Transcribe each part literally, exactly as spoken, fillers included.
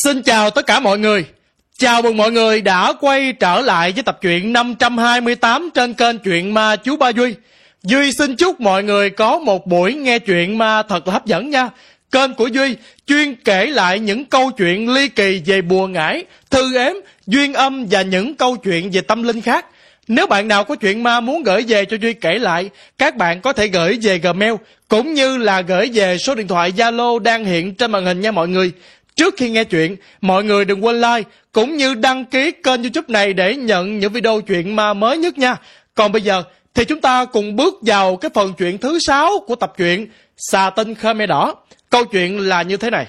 Xin chào tất cả mọi người. Chào mừng mọi người đã quay trở lại với tập truyện năm trăm hai mươi tám trên kênh Truyện Ma Chú Ba Duy. Duy xin chúc mọi người có một buổi nghe truyện ma thật là hấp dẫn nha. Kênh của Duy chuyên kể lại những câu chuyện ly kỳ về bùa ngải, thư ếm, duyên âm và những câu chuyện về tâm linh khác. Nếu bạn nào có chuyện ma muốn gửi về cho Duy kể lại, các bạn có thể gửi về Gmail cũng như là gửi về số điện thoại Zalo đang hiện trên màn hình nha mọi người. Trước khi nghe chuyện, mọi người đừng quên like cũng như đăng ký kênh YouTube này để nhận những video chuyện ma mới nhất nha. Còn bây giờ thì chúng ta cùng bước vào cái phần chuyện thứ sáu của tập truyện Xà Tinh Khmer Đỏ. Câu chuyện là như thế này.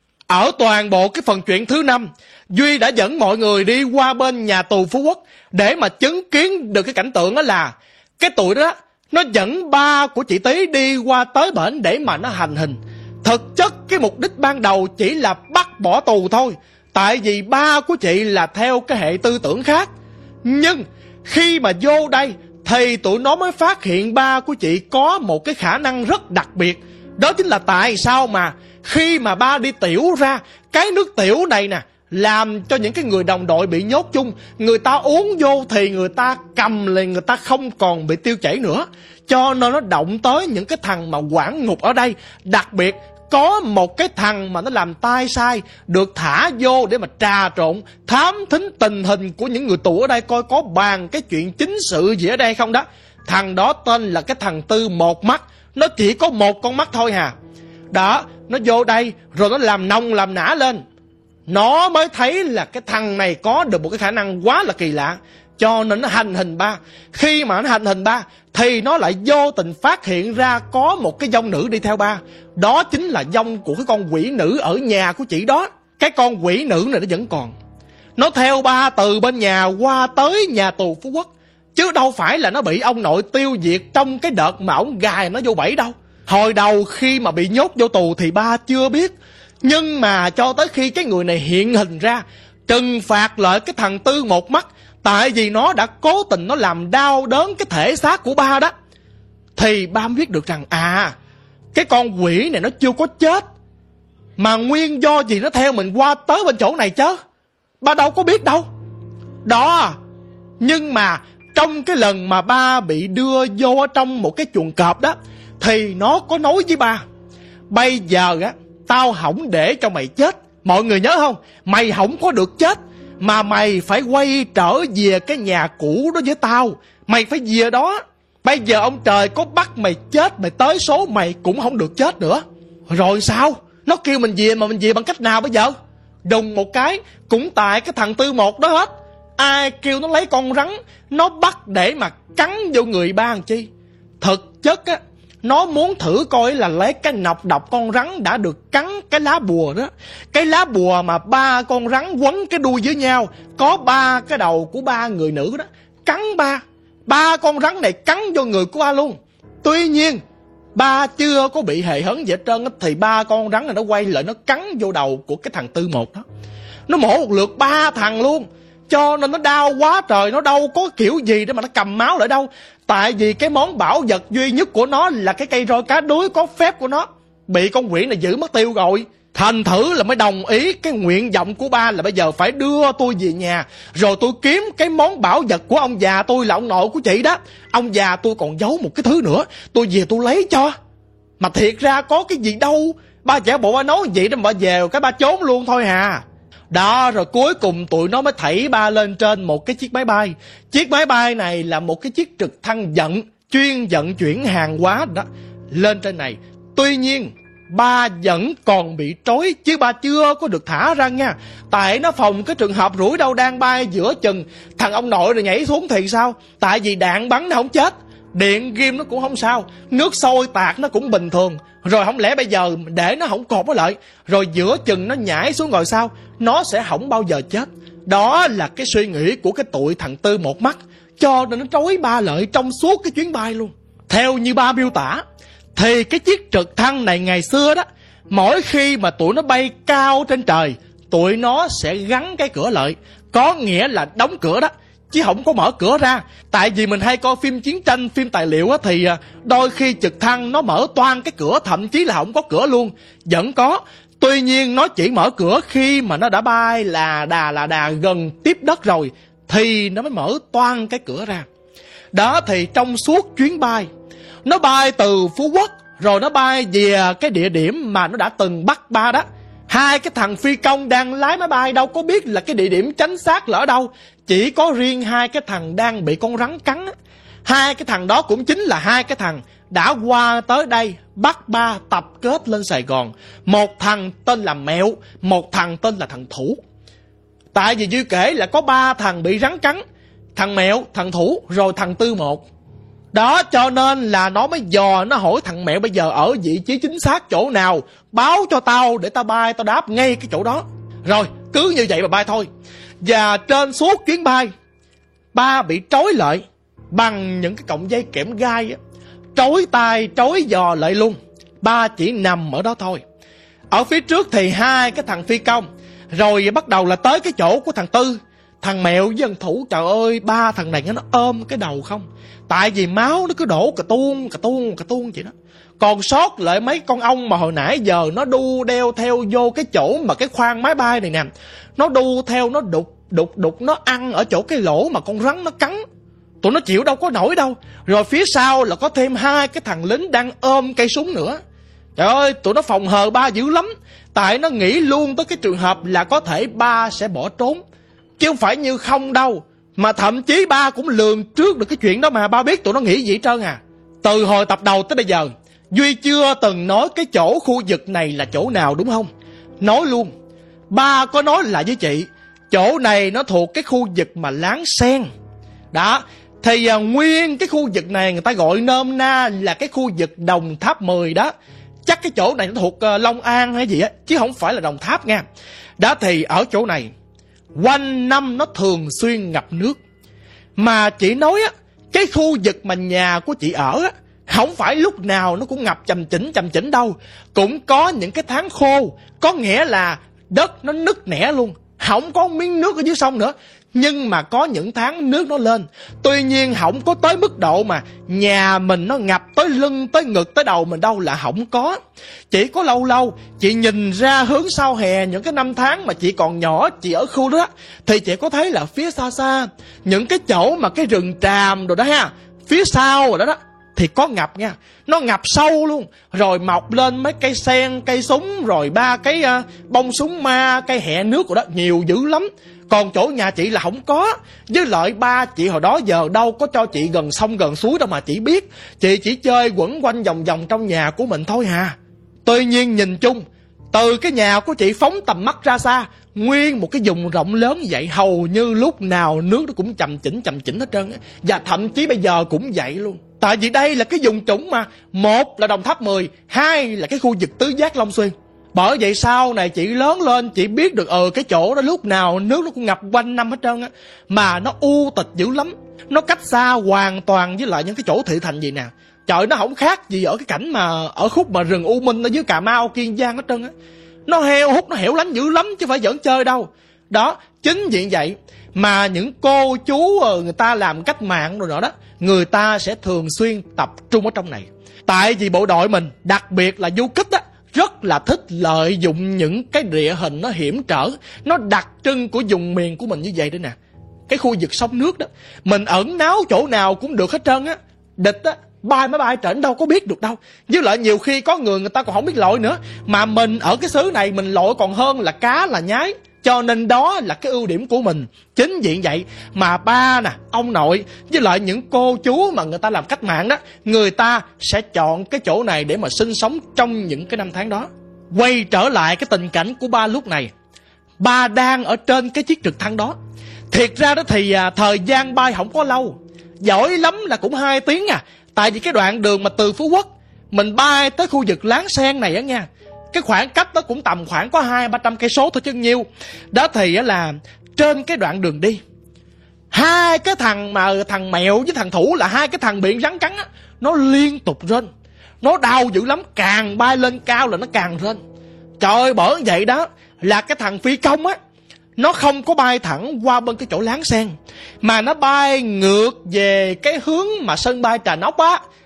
Ở toàn bộ cái phần chuyện thứ năm, Duy đã dẫn mọi người đi qua bên nhà tù Phú Quốc để mà chứng kiến được cái cảnh tượng đó là cái tụi đó nó dẫn ba của chị Tí đi qua tới bển để mà nó hành hình. Thực chất cái mục đích ban đầu chỉ là bắt bỏ tù thôi, tại vì ba của chị là theo cái hệ tư tưởng khác. Nhưng khi mà vô đây thì tụi nó mới phát hiện ba của chị có một cái khả năng rất đặc biệt. Đó chính là tại sao mà khi mà ba đi tiểu ra, cái nước tiểu này nè làm cho những cái người đồng đội bị nhốt chung, người ta uống vô thì người ta cầm lên, người ta không còn bị tiêu chảy nữa. Cho nên nó động tới những cái thằng mà quản ngục ở đây. Đặc biệt có một cái thằng mà nó làm tai sai, được thả vô để mà trà trộn, thám thính tình hình của những người tù ở đây, coi có bàn cái chuyện chính sự gì ở đây không đó. Thằng đó tên là cái thằng Tư Một Mắt. Nó chỉ có một con mắt thôi hà. Đó, nó vô đây rồi nó làm nông làm nã lên. Nó mới thấy là cái thằng này có được một cái khả năng quá là kỳ lạ, cho nên nó hành hình ba. Khi mà nó hành hình ba thì nó lại vô tình phát hiện ra có một cái vong nữ đi theo ba. Đó chính là vong của cái con quỷ nữ ở nhà của chị đó. Cái con quỷ nữ này nó vẫn còn. Nó theo ba từ bên nhà qua tới nhà tù Phú Quốc, chứ đâu phải là nó bị ông nội tiêu diệt trong cái đợt mà ổng gài nó vô bẫy đâu. Hồi đầu khi mà bị nhốt vô tù thì ba chưa biết. Nhưng mà cho tới khi cái người này hiện hình ra, trừng phạt lại cái thằng Tư Một Mắt, tại vì nó đã cố tình nó làm đau đớn cái thể xác của ba đó, thì ba mới biết được rằng à, cái con quỷ này nó chưa có chết, mà nguyên do gì nó theo mình qua tới bên chỗ này chứ. Ba đâu có biết đâu. Đó. Nhưng mà trong cái lần mà ba bị đưa vô ở trong một cái chuồng cọp đó, thì nó có nói với ba: bây giờ á, tao không để cho mày chết. Mọi người nhớ không? Mày không có được chết, mà mày phải quay trở về cái nhà cũ đó với tao. Mày phải về đó. Bây giờ ông trời có bắt mày chết, mày tới số mày cũng không được chết nữa. Rồi sao? Nó kêu mình về mà mình về bằng cách nào bây giờ? Đùng một cái cũng tại cái thằng Tư Một đó hết. Ai kêu nó lấy con rắn, nó bắt để mà cắn vô người ba làm chi? Thực chất á, nó muốn thử coi là lấy cái nọc độc con rắn đã được cắn cái lá bùa đó. Cái lá bùa mà ba con rắn quấn cái đuôi với nhau, có ba cái đầu của ba người nữ đó, cắn ba. Ba con rắn này cắn vô người của ba luôn. Tuy nhiên ba chưa có bị hề hấn gì hết trơn á, thì ba con rắn này nó quay lại nó cắn vô đầu của cái thằng Tư Một đó. Nó mổ một lượt ba thằng luôn. Cho nên nó đau quá trời. Nó đâu có kiểu gì để mà nó cầm máu lại đâu. Tại vì cái món bảo vật duy nhất của nó là cái cây roi cá đuối có phép của nó bị con quỷ này giữ mất tiêu rồi. Thành thử là mới đồng ý cái nguyện vọng của ba là bây giờ phải đưa tôi về nhà, rồi tôi kiếm cái món bảo vật của ông già tôi là ông nội của chị đó. Ông già tôi còn giấu một cái thứ nữa, tôi về tôi lấy cho. Mà thiệt ra có cái gì đâu. Ba giả bộ ba nói vậy đó mà về cái ba trốn luôn thôi hà. Đó, rồi cuối cùng tụi nó mới thảy ba lên trên một cái chiếc máy bay. Chiếc máy bay này là một cái chiếc trực thăng vận, chuyên vận chuyển hàng hóa đó. Lên trên này, tuy nhiên ba vẫn còn bị trói, chứ ba chưa có được thả ra nha. Tại nó phòng cái trường hợp rủi đâu đang bay giữa chừng thằng ông nội rồi nhảy xuống thì sao? Tại vì đạn bắn nó không chết, điện ghim nó cũng không sao, nước sôi tạt nó cũng bình thường. Rồi không lẽ bây giờ để nó không cột nó lại, rồi giữa chừng nó nhảy xuống rồi sao? Nó sẽ không bao giờ chết. Đó là cái suy nghĩ của cái tụi thằng Tư Một Mắt, cho nên nó trói ba lại trong suốt cái chuyến bay luôn. Theo như ba miêu tả thì cái chiếc trực thăng này ngày xưa đó, mỗi khi mà tụi nó bay cao trên trời, tụi nó sẽ gắn cái cửa lại, có nghĩa là đóng cửa đó, chứ không có mở cửa ra. Tại vì mình hay coi phim chiến tranh, phim tài liệu á, thì đôi khi trực thăng nó mở toang cái cửa, thậm chí là không có cửa luôn. Vẫn có, Tuy nhiên nó chỉ mở cửa khi mà nó đã bay là đà là đà gần tiếp đất rồi thì nó mới mở toang cái cửa ra. Đó thì trong suốt chuyến bay, nó bay từ Phú Quốc rồi nó bay về cái địa điểm mà nó đã từng bắt ba đó. Hai cái thằng phi công đang lái máy bay đâu có biết là cái địa điểm chính xác là ở đâu. Chỉ có riêng hai cái thằng đang bị con rắn cắn. Hai cái thằng đó cũng chính là hai cái thằng đã qua tới đây bắt ba tập kết lên Sài Gòn. Một thằng tên là Mẹo, một thằng tên là thằng Thủ. Tại vì Duy kể là có ba thằng bị rắn cắn: thằng Mẹo, thằng Thủ, rồi thằng Tư Một. Đó cho nên là nó mới dò, nó hỏi thằng Mẹo bây giờ ở vị trí chính xác chỗ nào, báo cho tao để tao bay, tao đáp ngay cái chỗ đó. Rồi cứ như vậy mà bay thôi. Và trên suốt chuyến bay, ba bị trói lại bằng những cái cọng dây kẽm gai á, trói tay trói giò lại luôn. Ba chỉ nằm ở đó thôi. Ở phía trước thì hai cái thằng phi công, rồi bắt đầu là tới cái chỗ của thằng Tư. Thằng Mẹo với thằng Thủ, trời ơi, ba thằng này nó ôm cái đầu không. Tại vì máu nó cứ đổ cà tuôn, cà tuôn, cà tuôn vậy đó. Còn sót lại mấy con ong mà hồi nãy giờ nó đu đeo theo vô cái chỗ mà cái khoang máy bay này nè. Nó đu theo, nó đục, đục, đục, nó ăn ở chỗ cái lỗ mà con rắn nó cắn. Tụi nó chịu đâu có nổi đâu. Rồi phía sau là có thêm hai cái thằng lính đang ôm cây súng nữa. Trời ơi, tụi nó phòng hờ ba dữ lắm. Tại nó nghĩ luôn tới cái trường hợp là có thể ba sẽ bỏ trốn, chứ không phải như không đâu. Mà thậm chí ba cũng lường trước được cái chuyện đó mà. Ba biết tụi nó nghĩ gì hết trơn à. Từ hồi tập đầu tới bây giờ, Duy chưa từng nói cái chỗ khu vực này là chỗ nào, đúng không? Nói luôn. Ba có nói lại với chị, chỗ này nó thuộc cái khu vực mà Láng Sen. Đó, thì à, nguyên cái khu vực này người ta gọi nôm na là cái khu vực Đồng Tháp mười đó. Chắc cái chỗ này nó thuộc uh, Long An hay gì á, chứ không phải là Đồng Tháp nha. Đó thì ở chỗ này quanh năm nó thường xuyên ngập nước. Mà chị nói á, cái khu vực mà nhà của chị ở á, không phải lúc nào nó cũng ngập chầm chỉnh chầm chỉnh đâu. Cũng có những cái tháng khô, có nghĩa là đất nó nứt nẻ luôn, không có miếng nước ở dưới sông nữa. Nhưng mà có những tháng nước nó lên. Tuy nhiên không có tới mức độ mà nhà mình nó ngập tới lưng, tới ngực, tới đầu mình đâu, là không có. Chỉ có lâu lâu chị nhìn ra hướng sau hè, những cái năm tháng mà chị còn nhỏ, chị ở khu đó, thì chị có thấy là phía xa xa, những cái chỗ mà cái rừng tràm rồi đó ha, phía sau rồi đó đó, thì có ngập nha. Nó ngập sâu luôn. Rồi mọc lên mấy cây sen, cây súng, rồi ba cái uh, bông súng ma, cây hẹ nước rồi đó, nhiều dữ lắm. Còn chỗ nhà chị là không có. Với lại ba chị hồi đó giờ đâu có cho chị gần sông gần suối đâu mà chị biết. Chị chỉ chơi quẩn quanh vòng vòng trong nhà của mình thôi hà. Tuy nhiên nhìn chung, từ cái nhà của chị phóng tầm mắt ra xa, nguyên một cái vùng rộng lớn như vậy, hầu như lúc nào nước nó cũng chầm chỉnh chầm chỉnh hết trơn á. Và thậm chí bây giờ cũng vậy luôn. Tại vì đây là cái vùng trũng mà. Một là Đồng Tháp mười, hai là cái khu vực Tứ Giác Long Xuyên. Bởi vậy sau này chị lớn lên, chị biết được ờ cái chỗ đó lúc nào nước nó cũng ngập quanh năm hết trơn á. Mà nó u tịch dữ lắm. Nó cách xa hoàn toàn với lại những cái chỗ thị thành gì nè. Trời, nó không khác gì ở cái cảnh mà ở khúc mà rừng U Minh ở dưới Cà Mau, Kiên Giang hết trơn á. Nó heo hút, nó hẻo lánh dữ lắm chứ phải giỡn chơi đâu. Đó, chính vì vậy mà những cô chú người ta làm cách mạng rồi đó đó, người ta sẽ thường xuyên tập trung ở trong này. Tại vì bộ đội mình, đặc biệt là du kích á, rất là thích lợi dụng những cái địa hình nó hiểm trở, nó đặc trưng của vùng miền của mình như vậy đấy nè. Cái khu vực sông nước đó, mình ẩn náu chỗ nào cũng được hết trơn á. Địch á, bay máy bay trển đâu có biết được đâu. Với lại nhiều khi có người người ta còn không biết lội nữa. Mà mình ở cái xứ này mình lội còn hơn là cá là nhái. Cho nên đó là cái ưu điểm của mình. Chính vì vậy mà ba nè, ông nội với lại những cô chú mà người ta làm cách mạng đó, người ta sẽ chọn cái chỗ này để mà sinh sống trong những cái năm tháng đó. Quay trở lại cái tình cảnh của ba lúc này, ba đang ở trên cái chiếc trực thăng đó. Thiệt ra đó thì à, thời gian bay không có lâu, giỏi lắm là cũng hai tiếng à. Tại vì cái đoạn đường mà từ Phú Quốc mình bay tới khu vực Láng Sen này á nha, cái khoảng cách đó cũng tầm khoảng có hai ba trăm cây số thôi chứ nhiêu. Đó thì là trên cái đoạn đường đi, hai cái thằng mà thằng Mẹo với thằng Thủ là hai cái thằng bị rắn cắn á, nó liên tục rên, nó đau dữ lắm, càng bay lên cao là nó càng rên. Trời ơi, bởi vậy đó là cái thằng phi công á, nó không có bay thẳng qua bên cái chỗ Láng Sen, mà nó bay ngược về cái hướng mà sân bay Trà Nóc á,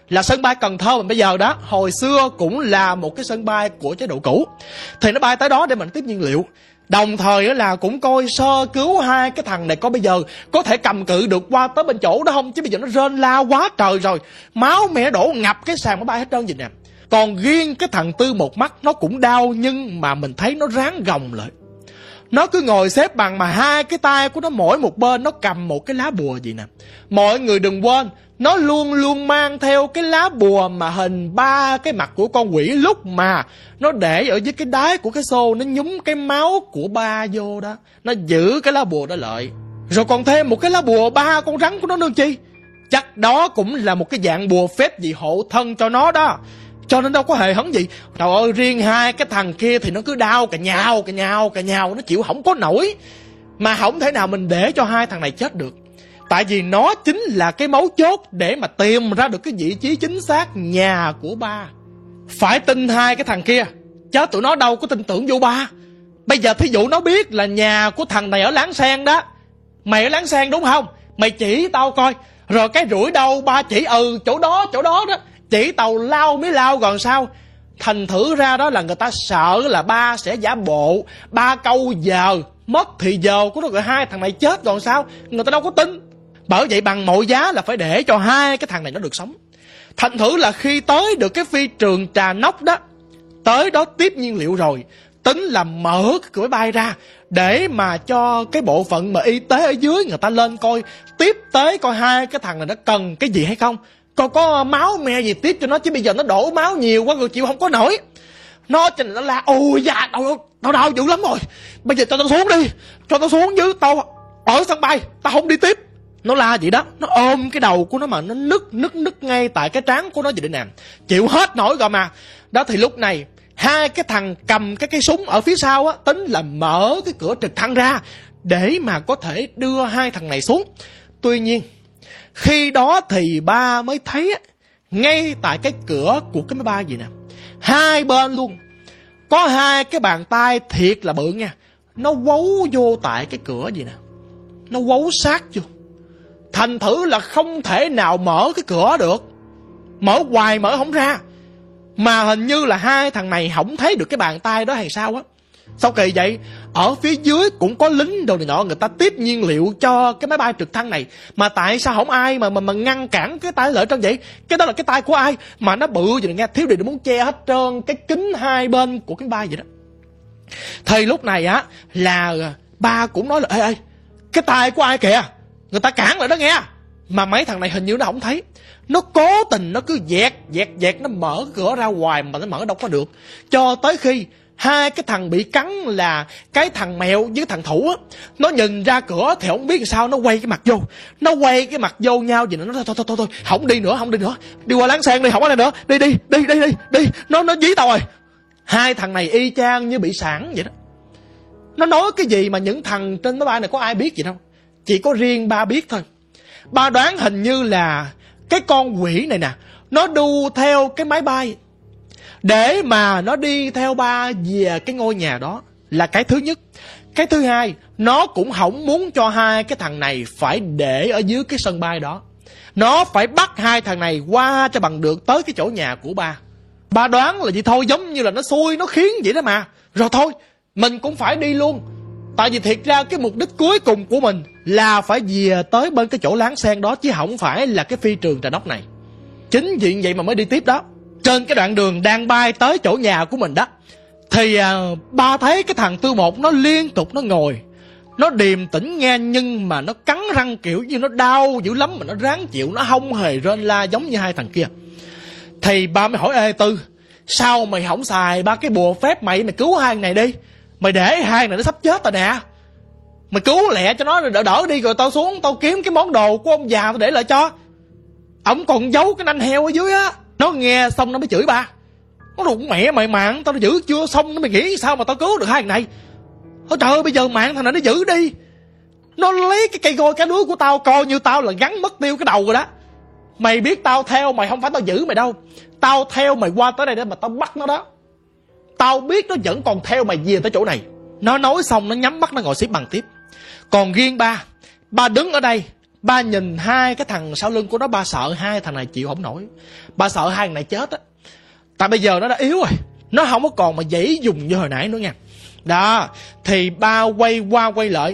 là sân bay Cần Thơ mà bây giờ đó, hồi xưa cũng là một cái sân bay của chế độ cũ. Thì nó bay tới đó để mình tiếp nhiên liệu. Đồng thời là cũng coi sơ cứu hai cái thằng này có bây giờ có thể cầm cự được qua tới bên chỗ đó không. Chứ bây giờ nó rên la quá trời rồi, máu mẹ đổ ngập cái sàn máy bay hết trơn vậy nè. Còn riêng cái thằng Tư Một Mắt nó cũng đau, nhưng mà mình thấy nó ráng gồng lại. Nó cứ ngồi xếp bằng mà hai cái tay của nó mỗi một bên nó cầm một cái lá bùa gì nè. Mọi người đừng quên, nó luôn luôn mang theo cái lá bùa mà hình ba cái mặt của con quỷ, lúc mà nó để ở dưới cái đáy của cái xô, nó nhúng cái máu của ba vô đó, nó giữ cái lá bùa đó lại. Rồi còn thêm một cái lá bùa ba con rắn của nó nữa chi. Chắc đó cũng là một cái dạng bùa phép gì hộ thân cho nó đó. Cho nên đâu có hề hấn gì. Trời ơi, riêng hai cái thằng kia thì nó cứ đau cà nhào, cà nhào, cà nhào, nó chịu không có nổi. Mà không thể nào mình để cho hai thằng này chết được. Tại vì nó chính là cái mấu chốt để mà tìm ra được cái vị trí chính xác nhà của ba. Phải tin hai cái thằng kia, chứ tụi nó đâu có tin tưởng vô ba. Bây giờ thí dụ nó biết là nhà của thằng này ở Láng Sen đó. Mày ở Láng Sen đúng không? Mày chỉ tao coi. Rồi cái rủi đâu ba chỉ ừ chỗ đó, chỗ đó đó. Chỉ tàu lao mới lao còn sao. Thành thử ra đó là người ta sợ là ba sẽ giả bộ, ba câu giờ, mất thì giờ của nó, rồi hai thằng này chết còn sao. Người ta đâu có tin. Bởi vậy bằng mọi giá là phải để cho hai cái thằng này nó được sống. Thành thử là khi tới được cái phi trường Trà Nóc đó, tới đó tiếp nhiên liệu rồi, tính là mở cái cửa bay ra để mà cho cái bộ phận mà y tế ở dưới người ta lên coi, tiếp tế coi hai cái thằng này nó cần cái gì hay không, coi có máu me gì tiếp cho nó. Chứ bây giờ nó đổ máu nhiều quá rồi chịu không có nổi. Nó cho nên nó la ôi da đau, đau đau dữ lắm rồi. Bây giờ cho tao xuống đi, cho tao xuống chứ tao ở sân bay tao không đi tiếp. Nó la vậy đó. Nó ôm cái đầu của nó mà nó nứt nứt nứt ngay tại cái trán của nó vậy để nè, chịu hết nổi rồi mà. Đó thì lúc này hai cái thằng cầm cái cây súng ở phía sau á, tính là mở cái cửa trực thăng ra để mà có thể đưa hai thằng này xuống. Tuy nhiên khi đó thì ba mới thấy á, ngay tại cái cửa của cái máy bay gì nè, hai bên luôn có hai cái bàn tay thiệt là bự nha. Nó quấu vô tại cái cửa gì nè, nó quấu sát vô. Thành thử là không thể nào mở cái cửa được, mở hoài mở không ra. Mà hình như là hai thằng này không thấy được cái bàn tay đó hay sao á. Sao kỳ vậy? Ở phía dưới cũng có lính đồ này nọ, người ta tiếp nhiên liệu cho cái máy bay trực thăng này, mà tại sao không ai mà mà, mà ngăn cản cái tay lợi trơn vậy? Cái đó là cái tay của ai mà nó bự vậy nghe, thiếu điều nó muốn che hết trơn cái kính hai bên của cái máy bay vậy đó. Thì lúc này á là ba cũng nói là ê ê, cái tay của ai kìa, người ta cản lại đó nghe. Mà mấy thằng này hình như nó không thấy. Nó cố tình nó cứ dẹt dẹt dẹt, nó mở cửa ra hoài mà nó mở đâu có được. Cho tới khi hai cái thằng bị cắn là cái thằng mèo với thằng Thủ á, nó nhìn ra cửa thì không biết sao nó quay cái mặt vô. Nó quay cái mặt vô nhau gì nữa. Nó thôi thôi thôi thôi, không đi nữa, không đi nữa. Đi qua Láng Sen đi, không có này nữa. Đi đi, đi đi đi, đi. Nó nó dí tao rồi. Hai thằng này y chang như bị sảng vậy đó. Nó nói cái gì mà những thằng trên máy bay này có ai biết gì đâu. Chỉ có riêng ba biết thôi. Ba đoán hình như là cái con quỷ này nè, nó đu theo cái máy bay để mà nó đi theo ba về cái ngôi nhà đó là cái thứ nhất. Cái thứ hai, nó cũng không muốn cho hai cái thằng này phải để ở dưới cái sân bay đó. Nó phải bắt hai thằng này qua cho bằng được tới cái chỗ nhà của ba. Ba đoán là gì thôi, giống như là nó xui nó khiến vậy đó mà. Rồi thôi, mình cũng phải đi luôn. Tại vì thiệt ra cái mục đích cuối cùng của mình là phải về tới bên cái chỗ Láng Sen đó, chứ không phải là cái phi trường Trà Nóc này. Chính vì vậy mà mới đi tiếp đó. Trên cái đoạn đường đang bay tới chỗ nhà của mình đó, thì à, ba thấy cái thằng Tư Một nó liên tục nó ngồi, nó điềm tĩnh nghe, nhưng mà nó cắn răng kiểu như nó đau dữ lắm mà nó ráng chịu, nó không hề rên la giống như hai thằng kia. Thì ba mới hỏi ê Tư, sao mày không xài ba cái bùa phép mày mày cứu hai thằng này đi. Mày để hai này nó sắp chết rồi nè, mày cứu lẹ cho nó đỡ đỡ đi, rồi tao xuống tao kiếm cái món đồ của ông già tao để lại cho. Ổng còn giấu cái nanh heo ở dưới á. Nó nghe xong nó mới chửi ba. Nó đụng mẹ mày, mạng tao nó giữ chưa xong, nó mày nghĩ sao mà tao cứu được hai thằng này. Ôi trời ơi, bây giờ mạng thằng này nó giữ đi. Nó lấy cái cây gôi cá đuối của tao coi như tao là gắn mất tiêu cái đầu rồi đó. Mày biết tao theo mày không phải tao giữ mày đâu. Tao theo mày qua tới đây để mà tao bắt nó đó. Tao biết nó vẫn còn theo mày về tới chỗ này. Nó nói xong nó nhắm mắt nó ngồi xếp bằng tiếp. Còn riêng ba, ba đứng ở đây, Ba nhìn hai cái thằng sau lưng của nó, ba sợ hai thằng này chịu không nổi. Ba sợ hai thằng này chết á. Tại bây giờ nó đã yếu rồi, nó không có còn mà dãy dùng như hồi nãy nữa nha. Đó, thì ba quay qua quay lại,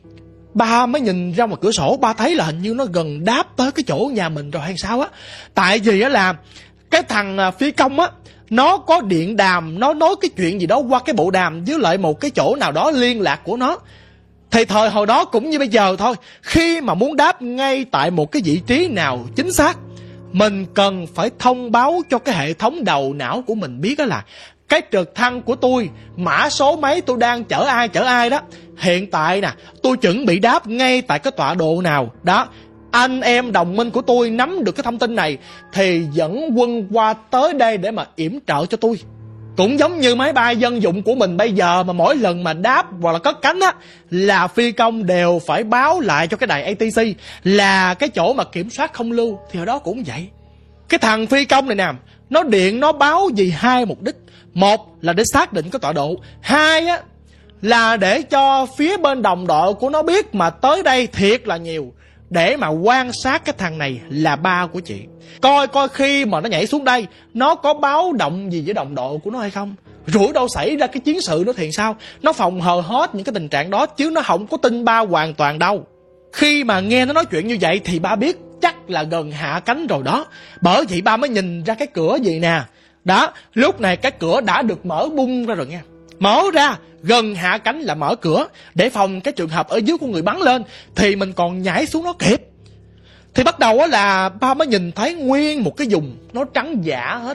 ba mới nhìn ra ngoài cửa sổ, ba thấy là hình như nó gần đáp tới cái chỗ nhà mình rồi hay sao á. Tại vì á là cái thằng phi công á, nó có điện đàm, nó nói cái chuyện gì đó qua cái bộ đàm với lại một cái chỗ nào đó liên lạc của nó. Thì thời hồi đó cũng như bây giờ thôi, khi mà muốn đáp ngay tại một cái vị trí nào chính xác, mình cần phải thông báo cho cái hệ thống đầu não của mình biết đó là cái trực thăng của tôi, mã số mấy tôi đang chở ai chở ai đó. Hiện tại nè, tôi chuẩn bị đáp ngay tại cái tọa độ nào đó. Anh em đồng minh của tôi nắm được cái thông tin này thì dẫn quân qua tới đây để mà yểm trợ cho tôi. Cũng giống như máy bay dân dụng của mình bây giờ, mà mỗi lần mà đáp hoặc là cất cánh á, là phi công đều phải báo lại cho cái đài a tê xê là cái chỗ mà kiểm soát không lưu. Thì ở đó cũng vậy. Cái thằng phi công này nè, nó điện nó báo vì hai mục đích. Một là để xác định cái tọa độ, hai á là để cho phía bên đồng đội của nó biết mà tới đây thiệt là nhiều, để mà quan sát cái thằng này là ba của chị. Coi coi khi mà nó nhảy xuống đây, nó có báo động gì với đồng đội của nó hay không. Rủi đâu xảy ra cái chiến sự nó thì sao. Nó phòng hờ hết những cái tình trạng đó, chứ nó không có tin ba hoàn toàn đâu. Khi mà nghe nó nói chuyện như vậy thì ba biết chắc là gần hạ cánh rồi đó. Bởi vậy ba mới nhìn ra cái cửa gì nè. Đó, lúc này cái cửa đã được mở bung ra rồi nha. Mở ra, gần hạ cánh là mở cửa, để phòng cái trường hợp ở dưới của người bắn lên thì mình còn nhảy xuống nó kịp. Thì bắt đầu á là ba mới nhìn thấy nguyên một cái vùng nó trắng giả hết,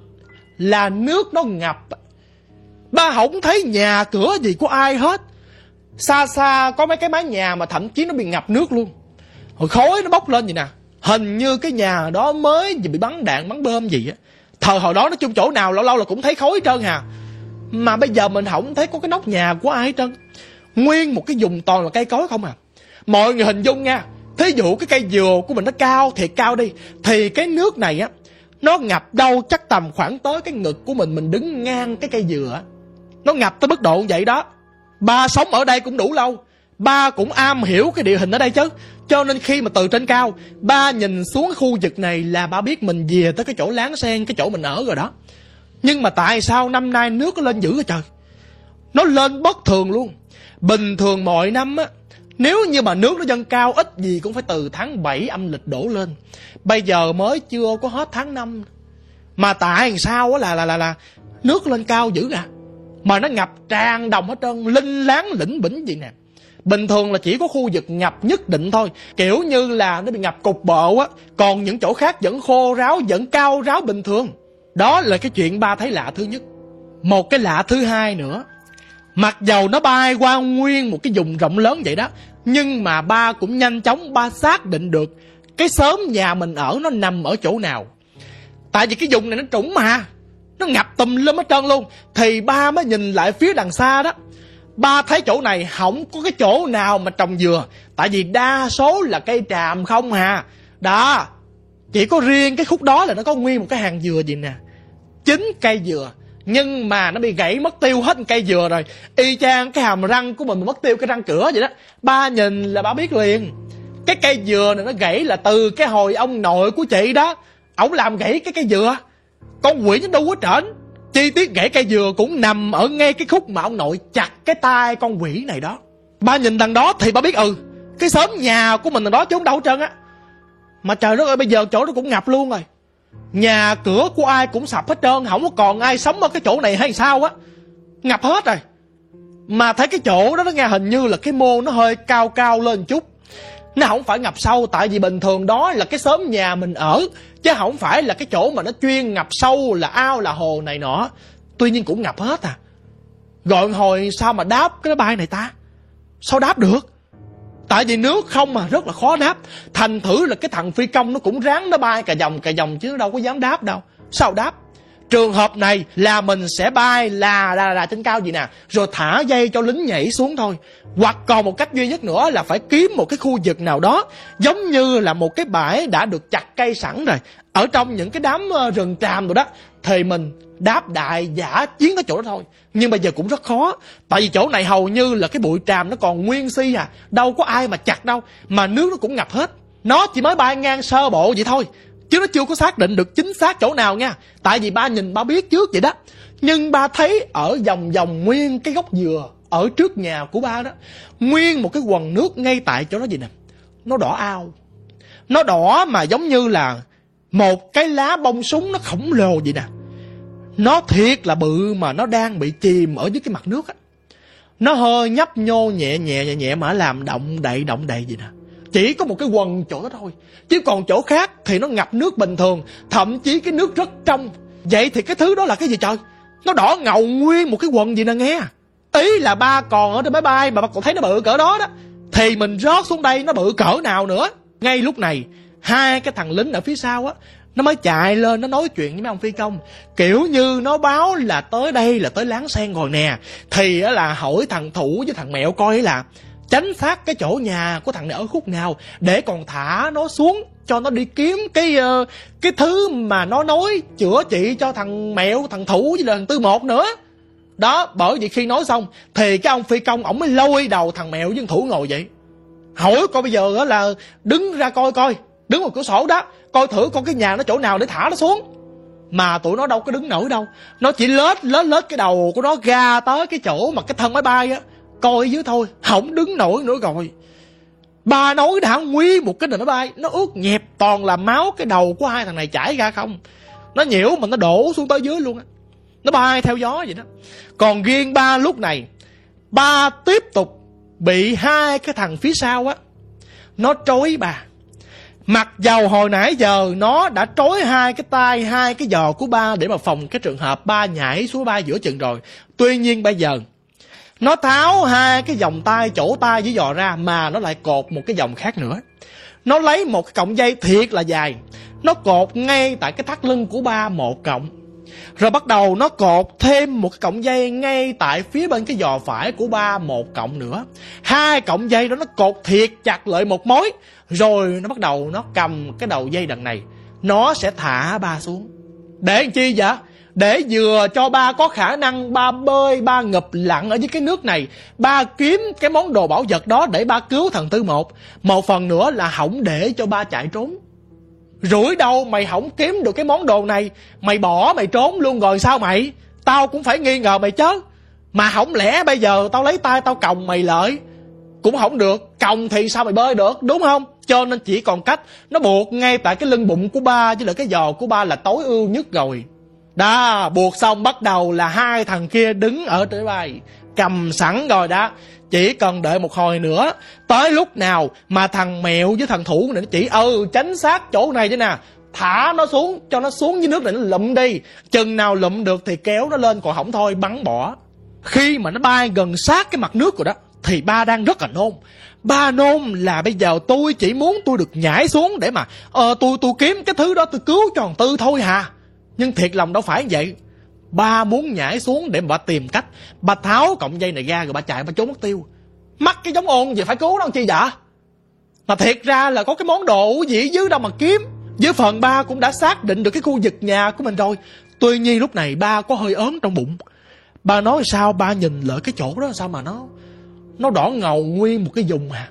là nước nó ngập. Ba không thấy nhà cửa gì của ai hết. Xa xa có mấy cái mái nhà mà thậm chí nó bị ngập nước luôn. Hồi khói nó bốc lên vậy nè, hình như cái nhà đó mới bị bắn đạn bắn bơm gì á. Thời hồi đó nói chung chỗ nào lâu lâu là cũng thấy khói hết trơn hà. Mà bây giờ mình không thấy có cái nóc nhà của ai hết trơn. Nguyên một cái vùng toàn là cây cối không à. Mọi người hình dung nha, thí dụ cái cây dừa của mình nó cao thiệt cao đi, thì cái nước này á, nó ngập đâu chắc tầm khoảng tới cái ngực của mình. Mình đứng ngang cái cây dừa á, nó ngập tới mức độ như vậy đó. Ba sống ở đây cũng đủ lâu, ba cũng am hiểu cái địa hình ở đây chứ. Cho nên khi mà từ trên cao ba nhìn xuống cái khu vực này là ba biết mình về tới cái chỗ láng sen, cái chỗ mình ở rồi đó. Nhưng mà tại sao năm nay nước nó lên dữ vậy trời? Nó lên bất thường luôn. Bình thường mọi năm á, nếu như mà nước nó dâng cao ít gì cũng phải từ tháng bảy âm lịch đổ lên. Bây giờ mới chưa có hết tháng năm. Mà tại sao á là, là, là, là nước lên cao dữ à. Mà nó ngập tràn đồng hết trơn, linh láng lĩnh bỉnh gì nè. Bình thường là chỉ có khu vực ngập nhất định thôi, kiểu như là nó bị ngập cục bộ á. Còn những chỗ khác vẫn khô ráo, vẫn cao ráo bình thường. Đó là cái chuyện ba thấy lạ thứ nhất. Một cái lạ thứ hai nữa, mặc dầu nó bay qua nguyên một cái vùng rộng lớn vậy đó, nhưng mà ba cũng nhanh chóng ba xác định được cái xóm nhà mình ở nó nằm ở chỗ nào. Tại vì cái vùng này nó trũng mà, nó ngập tùm lum hết trơn luôn. Thì ba mới nhìn lại phía đằng xa đó, ba thấy chỗ này không có cái chỗ nào mà trồng dừa. Tại vì đa số là cây tràm không hà. Đó, chỉ có riêng cái khúc đó là nó có nguyên một cái hàng dừa gì nè, chín cây dừa. Nhưng mà nó bị gãy mất tiêu hết cây dừa rồi, y chang cái hàm răng của mình mà mất tiêu cái răng cửa vậy đó. Ba nhìn là ba biết liền. Cái cây dừa này nó gãy là từ cái hồi ông nội của chị đó, ổng làm gãy cái cây dừa. Con quỷ nó đu ở trển. Chi tiết gãy cây dừa cũng nằm ở ngay cái khúc mà ông nội chặt cái tay con quỷ này đó. Ba nhìn đằng đó thì ba biết ừ, cái xóm nhà của mình đằng đó trốn đâu hết trơn á. Mà trời đất ơi, bây giờ chỗ đó cũng ngập luôn rồi. Nhà cửa của ai cũng sập hết trơn, không có còn ai sống ở cái chỗ này hay sao á. Ngập hết rồi. Mà thấy cái chỗ đó nó nghe hình như là cái môn nó hơi cao cao lên chút. Nó không phải ngập sâu, tại vì bình thường đó là cái xóm nhà mình ở, chứ không phải là cái chỗ mà nó chuyên ngập sâu là ao là hồ này nọ. Tuy nhiên cũng ngập hết à. Gọi hồi sao mà đáp cái máy bay này ta? Sao đáp được? Tại vì nước không mà rất là khó đáp. Thành thử là cái thằng phi công nó cũng ráng nó bay cà vòng cà vòng, chứ nó đâu có dám đáp đâu. Sao đáp? Trường hợp này là mình sẽ bay là là là trên cao gì nè, rồi thả dây cho lính nhảy xuống thôi. Hoặc còn một cách duy nhất nữa là phải kiếm một cái khu vực nào đó, giống như là một cái bãi đã được chặt cây sẵn rồi, ở trong những cái đám rừng tràm rồi đó, thì mình đáp đại giả chiến cái chỗ đó thôi. Nhưng bây giờ cũng rất khó, tại vì chỗ này hầu như là cái bụi tràm nó còn nguyên si à, đâu có ai mà chặt đâu, mà nước nó cũng ngập hết. Nó chỉ mới bay ngang sơ bộ vậy thôi, chứ nó chưa có xác định được chính xác chỗ nào nha. Tại vì ba nhìn ba biết trước vậy đó. Nhưng ba thấy ở vòng vòng nguyên cái gốc dừa ở trước nhà của ba đó, nguyên một cái quần nước ngay tại chỗ đó gì nè, nó đỏ ao. Nó đỏ mà giống như là một cái lá bông súng nó khổng lồ vậy nè. Nó thiệt là bự mà nó đang bị chìm ở dưới cái mặt nước á. Nó hơi nhấp nhô nhẹ nhẹ nhẹ nhẹ mà làm động đậy động đậy gì nè. Chỉ có một cái quần chỗ đó thôi, chứ còn chỗ khác thì nó ngập nước bình thường, thậm chí cái nước rất trong. Vậy thì cái thứ đó là cái gì trời? Nó đỏ ngầu nguyên một cái quần gì nè nghe. Ý là ba còn ở trên máy bay mà ba còn thấy nó bự cỡ đó đó, thì mình rót xuống đây nó bự cỡ nào nữa. Ngay lúc này hai cái thằng lính ở phía sau á, nó mới chạy lên nó nói chuyện với mấy ông phi công, kiểu như nó báo là tới đây là tới Láng Sen rồi nè. Thì á là hỏi thằng Thủ với thằng Mẹo coi là tránh xác cái chỗ nhà của thằng này ở khúc nào, để còn thả nó xuống cho nó đi kiếm cái uh, cái thứ mà nó nói chữa trị cho thằng Mẹo, thằng Thủ với là thằng Tư Một nữa. Đó, bởi vì khi nói xong thì cái ông phi công ổng mới lôi đầu thằng Mẹo với thằng Thủ ngồi vậy, hỏi coi bây giờ là đứng ra coi coi, đứng ngoài cửa sổ đó, coi thử con cái nhà nó chỗ nào để thả nó xuống. Mà tụi nó đâu có đứng nổi đâu, nó chỉ lết lết lết cái đầu của nó ra tới cái chỗ mà cái thân máy bay á, coi dưới thôi, không đứng nổi nữa rồi. Ba nói đã nguyên một cái nền máy bay nó ướt nhẹp toàn là máu, cái đầu của hai thằng này chảy ra không, nó nhiễu mà nó đổ xuống tới dưới luôn á, nó bay theo gió vậy đó. Còn riêng ba lúc này, ba tiếp tục bị hai cái thằng phía sau á nó trói ba. Mặc dầu hồi nãy giờ nó đã trói hai cái tay, hai cái giò của ba để mà phòng cái trường hợp ba nhảy xuống ba giữa chừng rồi. Tuy nhiên bây giờ nó tháo hai cái vòng tay, chỗ tay với giò ra, mà nó lại cột một cái vòng khác nữa. Nó lấy một cái cọng dây thiệt là dài, nó cột ngay tại cái thắt lưng của ba một cọng. Rồi bắt đầu nó cột thêm một cái cọng dây ngay tại phía bên cái giò phải của ba một cọng nữa. Hai cọng dây đó nó cột thiệt chặt lại một mối. Rồi nó bắt đầu nó cầm cái đầu dây đằng này, nó sẽ thả ba xuống. Để làm chi vậy? Để vừa cho ba có khả năng ba bơi, ba ngập lặn ở dưới cái nước này, ba kiếm cái món đồ bảo vật đó để ba cứu thằng Tư Một. Một phần nữa là hỏng để cho ba chạy trốn. Rủi đâu mày không kiếm được cái món đồ này, mày bỏ mày trốn luôn rồi sao mày? Tao cũng phải nghi ngờ mày chứ. Mà không lẽ bây giờ tao lấy tay tao còng mày lợi cũng không được, còng thì sao mày bơi được, đúng không? Cho nên chỉ còn cách nó buộc ngay tại cái lưng bụng của ba với lại cái giò của ba là tối ưu nhất rồi. Đó, buộc xong bắt đầu là hai thằng kia đứng ở trên bay cầm sẵn rồi đó. Chỉ cần đợi một hồi nữa, tới lúc nào mà thằng Mẹo với thằng Thủ này nó chỉ ừ tránh sát chỗ này chứ nè, thả nó xuống, cho nó xuống dưới nước này nó lụm đi. Chừng nào lụm được thì kéo nó lên, còn không thôi bắn bỏ. Khi mà nó bay gần sát cái mặt nước rồi đó, thì ba đang rất là nôn. Ba nôn là bây giờ tôi chỉ muốn tôi được nhảy xuống để mà ờ tôi tôi kiếm cái thứ đó tôi cứu cho thằng Tư thôi hà. Nhưng thiệt lòng đâu phải vậy. Ba muốn nhảy xuống để mà ba tìm cách ba tháo cọng dây này ra rồi ba chạy ba trốn mất tiêu. Mắc cái giống ôn gì phải cứu nó chi vậy? Mà thiệt ra là có cái món đồ gì dưới đâu mà kiếm. Với phần ba cũng đã xác định được cái khu vực nhà của mình rồi. Tuy nhiên lúc này ba có hơi ớn trong bụng. Ba nói sao ba nhìn lại cái chỗ đó sao mà nó Nó đỏ ngầu nguyên một cái vùng à,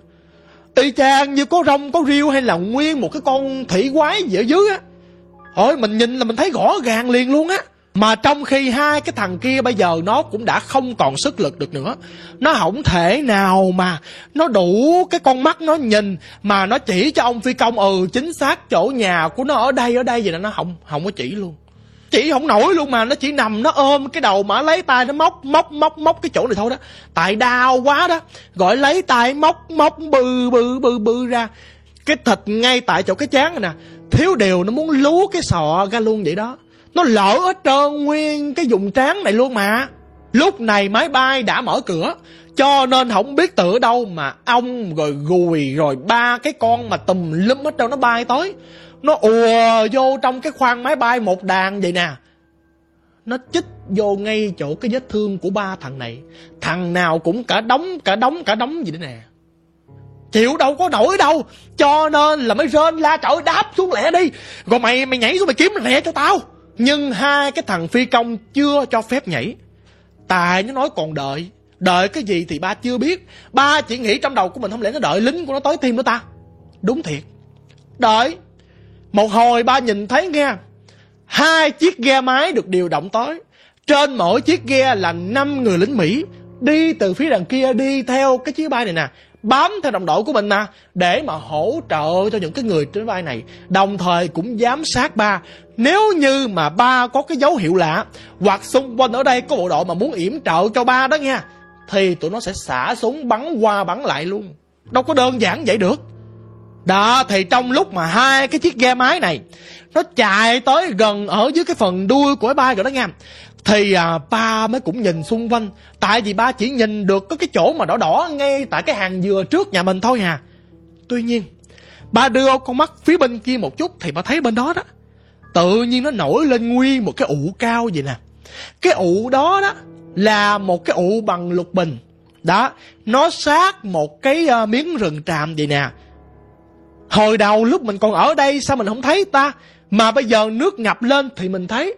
y chang như có rong có riêu hay là nguyên một cái con thủy quái gì ở dưới á. Thôi mình nhìn là mình thấy rõ ràng liền luôn á. Mà trong khi hai cái thằng kia bây giờ nó cũng đã không còn sức lực được nữa, nó không thể nào mà nó đủ cái con mắt nó nhìn mà nó chỉ cho ông phi công ừ chính xác chỗ nhà của nó ở đây ở đây vậy là nó không không có chỉ luôn, chỉ không nổi luôn. Mà nó chỉ nằm nó ôm cái đầu mà lấy tay nó móc móc móc móc cái chỗ này thôi đó, tại đau quá đó, gọi lấy tay móc móc bự bự bự bự ra cái thịt ngay tại chỗ cái trán này nè, thiếu điều nó muốn lú cái sọ ra luôn vậy đó. Nó lỡ hết trơn nguyên cái vùng trán này luôn mà. Lúc này máy bay đã mở cửa, cho nên không biết từ đâu mà ong rồi gùi rồi ba cái con mà tùm lum hết trơn nó bay tới. Nó ùa vô trong cái khoang máy bay một đàn vậy nè. nó chích vô ngay chỗ cái vết thương của ba thằng này. Thằng nào cũng cả đống cả đống cả đống gì đó nè, chịu đâu có nổi đâu. Cho nên là mới rên la trời đáp xuống lẹ đi, rồi mày mày nhảy xuống mày kiếm lẹ cho tao. Nhưng hai cái thằng phi công chưa cho phép nhảy. Tài nó nói còn đợi. Đợi cái gì thì ba chưa biết. Ba chỉ nghĩ trong đầu của mình không lẽ nó đợi lính của nó tới thêm nữa ta. Đúng thiệt, đợi. Một hồi ba nhìn thấy nghe, hai chiếc ghe máy được điều động tới. Trên mỗi chiếc ghe là năm người lính Mỹ đi từ phía đằng kia, đi theo cái chiếc bay này nè, bám theo đồng đội của mình nè, để mà hỗ trợ cho những cái người trên bay này, đồng thời cũng giám sát ba. Nếu như mà ba có cái dấu hiệu lạ, hoặc xung quanh ở đây có bộ đội mà muốn yểm trợ cho ba đó nha, thì tụi nó sẽ xả súng bắn qua bắn lại luôn. Đâu có đơn giản vậy được. Đó, thì trong lúc mà hai cái chiếc ghe máy này nó chạy tới gần ở dưới cái phần đuôi của cái bay rồi đó nha, thì à, ba mới cũng nhìn xung quanh. Tại vì ba chỉ nhìn được có cái chỗ mà đỏ đỏ ngay tại cái hàng dừa trước nhà mình thôi à. Tuy nhiên ba đưa con mắt phía bên kia một chút thì ba thấy bên đó đó, tự nhiên nó nổi lên nguyên một cái ụ cao vậy nè. Cái ụ đó đó là một cái ụ bằng lục bình. Đó, nó sát một cái uh, miếng rừng tràm vậy nè. Hồi đầu lúc mình còn ở đây sao mình không thấy ta, mà bây giờ nước ngập lên thì mình thấy.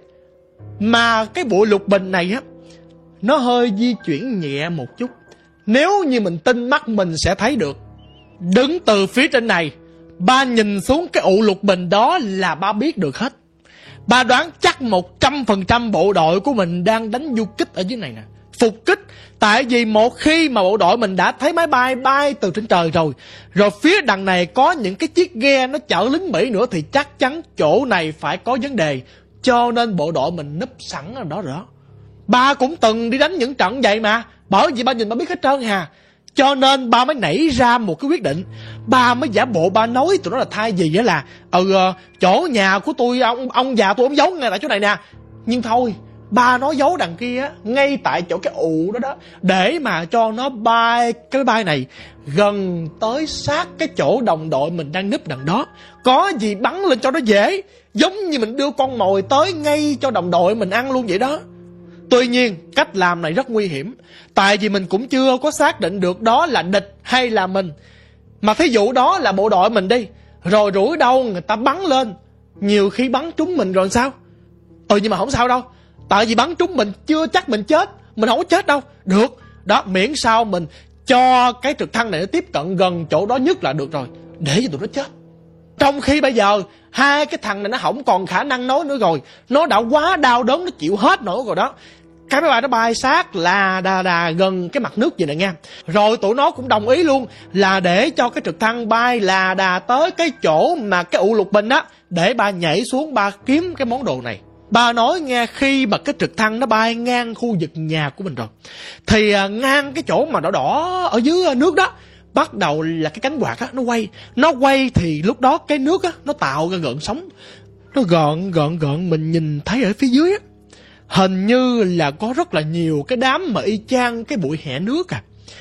Mà cái bụi lục bình này á, nó hơi di chuyển nhẹ một chút. Nếu như mình tinh mắt mình sẽ thấy được. Đứng từ phía trên này, ba nhìn xuống cái ụ lục bình đó là ba biết được hết. Ba đoán chắc một trăm phần trăm bộ đội của mình đang đánh du kích ở dưới này nè, phục kích. Tại vì một khi mà bộ đội mình đã thấy máy bay bay từ trên trời rồi, rồi phía đằng này có những cái chiếc ghe nó chở lính Mỹ nữa, thì chắc chắn chỗ này phải có vấn đề. Cho nên bộ đội mình núp sẵn ở đó rồi đó. Ba cũng từng đi đánh những trận vậy mà, bởi vì ba nhìn ba biết hết trơn hà. Cho nên ba mới nảy ra một cái quyết định. Ba mới giả bộ ba nói tụi nó là thay vì á là ừ chỗ nhà của tôi, ông ông già tôi ông giấu ngay tại chỗ này nè. Nhưng thôi, ba nói giấu đằng kia á, ngay tại chỗ cái ụ đó đó, để mà cho nó bay cái bay này gần tới sát cái chỗ đồng đội mình đang núp đằng đó. Có gì bắn lên cho nó dễ, giống như mình đưa con mồi tới ngay cho đồng đội mình ăn luôn vậy đó. Tuy nhiên cách làm này rất nguy hiểm, tại vì mình cũng chưa có xác định được đó là địch hay là mình. Mà thí dụ đó là bộ đội mình đi, rồi rủi đâu người ta bắn lên, nhiều khi bắn trúng mình rồi sao? Ừ nhưng mà không sao đâu, tại vì bắn trúng mình chưa chắc mình chết. Mình không có chết đâu. Được, đó, miễn sao mình cho cái trực thăng này nó tiếp cận gần chỗ đó nhất là được rồi, để cho tụi nó chết. Trong khi bây giờ hai cái thằng này nó không còn khả năng nói nữa rồi, nó đã quá đau đớn, nó chịu hết nổi rồi đó. Cái máy bay nó bay sát là đà đà gần cái mặt nước vậy nè nha. Rồi tụi nó cũng đồng ý luôn là để cho cái trực thăng bay là đà tới cái chỗ mà cái ụ lục bình á, để ba nhảy xuống ba kiếm cái món đồ này. Ba nói nghe, khi mà cái trực thăng nó bay ngang khu vực nhà của mình rồi, thì à, ngang cái chỗ mà đỏ đỏ ở dưới nước đó, bắt đầu là cái cánh quạt á, nó quay. Nó quay thì lúc đó cái nước á, nó tạo ra gợn sóng. Nó gợn gợn gợn, mình nhìn thấy ở phía dưới á, hình như là có rất là nhiều cái đám mà y chang cái bụi hẹ nước à.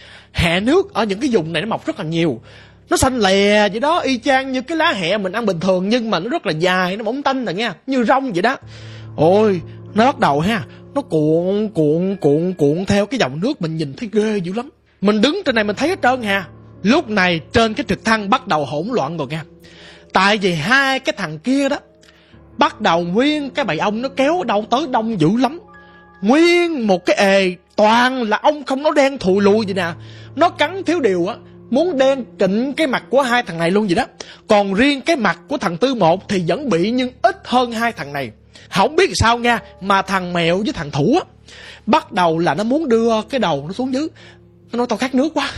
Hẹ nước ở những cái vùng này nó mọc rất là nhiều. Nó xanh lè vậy đó, y chang như cái lá hẹ mình ăn bình thường, nhưng mà nó rất là dài, nó mỏng tanh rồi nha, như rong vậy đó. Ôi, nó bắt đầu ha, nó cuộn cuộn cuộn cuộn theo cái dòng nước, mình nhìn thấy ghê dữ lắm. Mình đứng trên này mình thấy hết trơn hà. Lúc này trên cái trực thăng bắt đầu hỗn loạn rồi nha. Tại vì hai cái thằng kia đó, bắt đầu nguyên cái bầy ong nó kéo đâu tới đông dữ lắm. Nguyên một cái ề toàn là ong không, nó đen thùi lùi vậy nè. Nó cắn thiếu điều á, muốn đen kịnh cái mặt của hai thằng này luôn vậy đó. Còn riêng cái mặt của thằng Tư Một thì vẫn bị, nhưng ít hơn hai thằng này. Không biết sao nha, mà thằng Mèo với thằng Thủ á, bắt đầu là nó muốn đưa cái đầu nó xuống dưới. Nó nói tao khát nước quá,